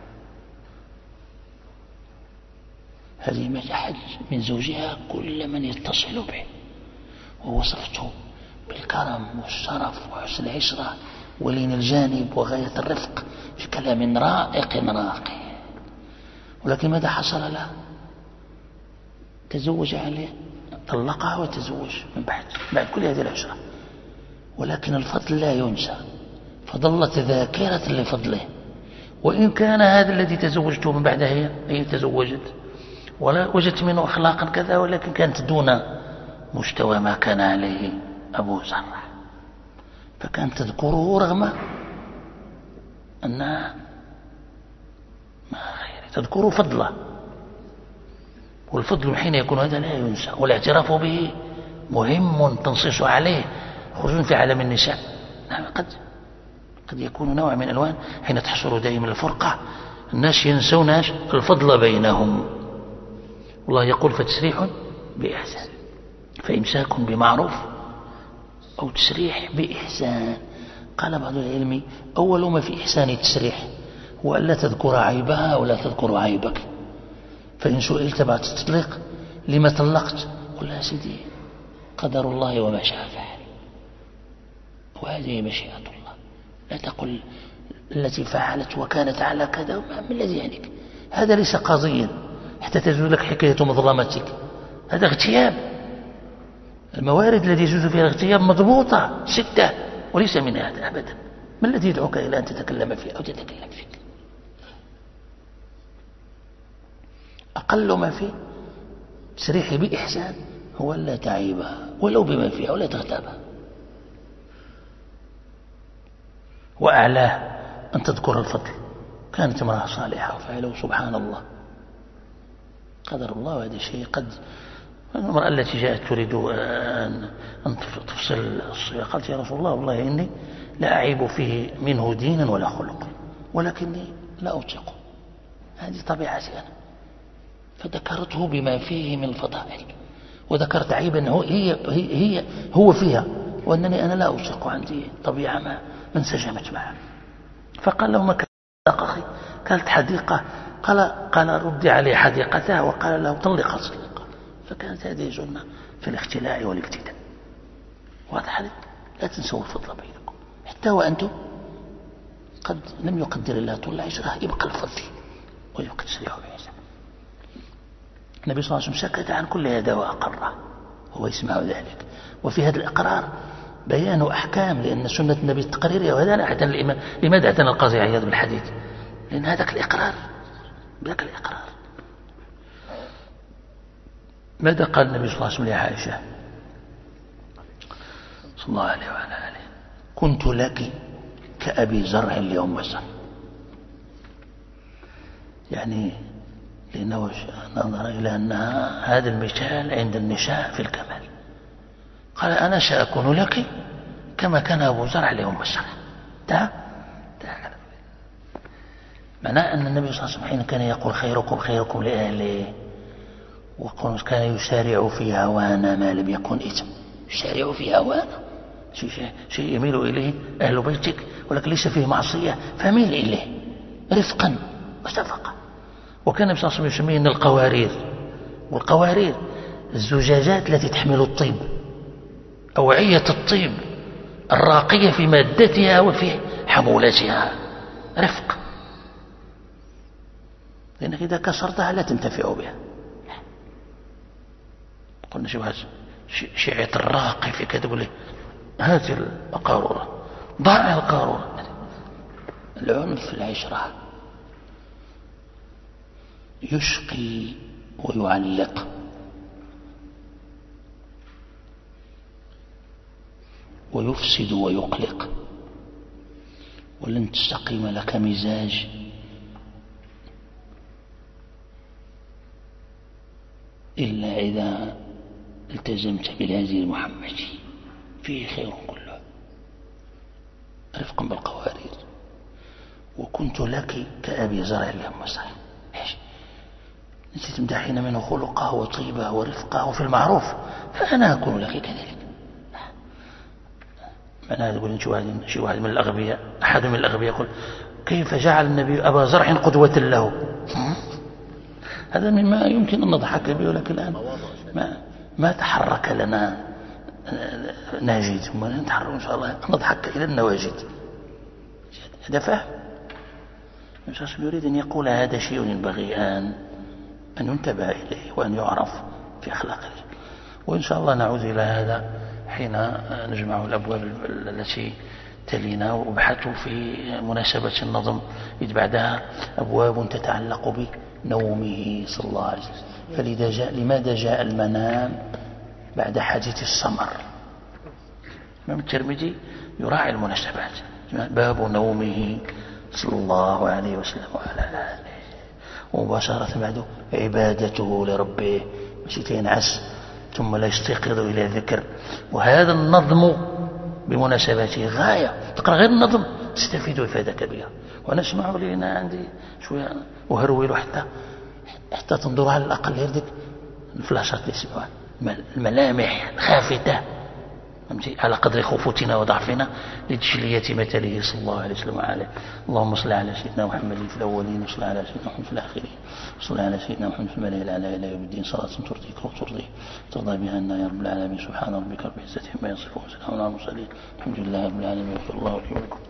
هذه مدحت من زوجها كل من يتصل به، ووصفته بالكرم والشرف وحسن العشرة ولين الجانب وغاية الرفق في كلام رائق راقي. ولكن ماذا حصل له؟ تزوج عليه، طلقها وتزوج من بعد كل هذه العشرة. ولكن الفضل لا ينسى، فظلت ذاكرة لفضله. وإن كان هذا الذي تزوجته من بعدها هي تزوجت ولا وجدت منه أخلاقا كذا، ولكن كانت دون مستوى ما كان عليه أبو زرع، فكانت تذكره رغم أنها ما غير تذكره فضله. والفضل حين يكون هذا لا ينسى، والاعتراف به مهم تنصيص عليه، خصوصا في عالم النساء. نعم قد يكون نوع من ألوان حين تحصل دائما الفرقة الناس ينسون الفضل بينهم. والله يقول فتسريح بإحسان، فإمساك بمعروف أو تسريح بإحسان. قال بعض العلم أول ما في إحسان التسريح هو ألا تذكر عيبها ولا تذكر عيبك. فإن سئلت بعد التطليق لما طلقت قل يا سيدي قدر الله وما شاء فعل، وهذه مشيئة الله. لا تقل التي فعلت وكانت على كذا، ما الذي يعنيك؟ هذا ليس قاضيا حتى تجوز لك حكاية مظلمتك، هذا اغتياب. الموارد التي يجوز فيها الاغتياب مضبوطة 6 وليس من هذا أبدا. ما الذي يدعوك إلى أن تتكلم فيه أو تتكلم فيك؟ أقل ما فيه تسريح بإحسان هو لا تعيبها ولو بما فيها ولا تغتابها. وأعلاه أن تذكر الفضل، كانت امرأة صالحة وفعله سبحان الله قدر الله. وهذا شيء قد المرأة التي جاءت تريد أن تفصل الصيغة قالت يا رسول الله والله إني لا أعيب فيه منه دينا ولا خلق ولكني لا أطيقه، هذه طبيعتي أنا. فذكرته بما فيه من الفضائل، وذكرت عيبا هو فيها وأنني أنا لا أطيق، عندي طبيعة ما انسجمت معه. فقال له ما كان أخي؟ قالت حديقة. قال ردي عليه حديقته، وقال له طلق صديقه. فكانت هذه سنة في الاختلاء والابتداء. واضح؟ لا تنسوا الفضل بينكم حتى وأنتم قد لم يقدر الله طول العشرة، يبقى الفضل ويبقى تسريح بإحسان. النبي صلى الله عليه وسلم سكت عن كل هذا وأقره، هو يسمع ذلك. وفي هذا الإقرار بيان أحكام، لأن سنة النبي التقريرية. وهذا لا أعتنى الإمام. لماذا اعتنى القاضي عياض بالحديث؟ لأن هذاك الإقرار ذاك الإقرار. ماذا قال النبي صلى الله عليه وسلم لعائشة صلى الله عليه وعلى آله؟ كنت لك كأبي زرع لأم زرع. يعني لأنه نظر إلى أن هذا المثال عند النساء في الكمال. قال أنا سأكون لك كما كان أبو زرع لأم زرع. معناه أن النبي صلى الله عليه وسلم حين كان يقول خيركم لأهله، وكان يسارع في هوانا ما لم يكن إثم. يسارع في هوانا شيء يميل إليه أهل بيتك ولكن ليس فيه معصية، فميل إليه رفقا وشفقة. وكان النبي صلى الله عليه وسلم يسميه القوارير. والقوارير الزجاجات التي تحمل الطيب، أوعية الطيب الراقية في مادتها وفي حمولتها، رفق. لأنك إذا كسرتها لا تنتفع بها. قلنا شو هذا شيعة الراقي في كذا، تقول لي هذه القارورة، ضع القارورة. العنف في العشرة يشقي ويعلق، ويفسد ويقلق. ولن تستقيم لك مزاج إلا إذا التزمت بالهدي المحمدي فيه خير كله، رفقا بالقوارير. وكنت لك كأبي زرع اللهم صحيح. أنت تمدحين منه خلقه وطيبه ورفقه في المعروف، فأنا أكون لك كذلك. معناها يقول شي واحد من الأغبياء، أحد من الأغبياء يقول كيف جعل النبي أبا زرع قدوة له؟ هذا مما يمكن أن نضحك به، ولكن الآن ما تحرك لنا ناجد، ثم نتحرك إن شاء الله نضحك إلى النواجد. هذا فهم يريد أن يقول هذا شيء ينبغي أن ينتبه إليه وأن يعرف في أخلاقه. وإن شاء الله نعود إلى هذا حين نجمع الأبواب التي تلينا وابحثوا في مناسبة النظم إذ بعدها أبواب تتعلق بنومه صلى الله عليه وسلم. لماذا جاء المنام بعد حديث السمر؟ الإمام الترمذي يراعي المناسبات. باب نومه صلى الله عليه وسلم وعلى آله، ومباشرة بعده عبادته لربه، مشيت ينعس ثم لا يستيقظ إلى ذكر. وهذا النظم بمناسبته غاية، تقرأ غير النظم تستفيد إفادة كبيرة. وأنا أسمع لنا عندي شوية أهرول حتى تنظر على الأقل يردك الفلاشات اللي يسمعها، الملامح الخافتة على قدر خفوتنا وضعفنا لتجلية مثله صلى الله عليه وسلم وعليه. اللهم صل على سيدنا محمد في الأولين، وصل على سيدنا محمد في الآخرين، وصل على سيدنا محمد في الملأ الأعلى إلى يوم الدين، صلاة ترضيك وترضيه ترضى بها عنا يا رب العالمين. سبحان ربك رب العزة عما يصفون، وسلام على المرسلين، الحمد لله رب العالمين. الله أكبر.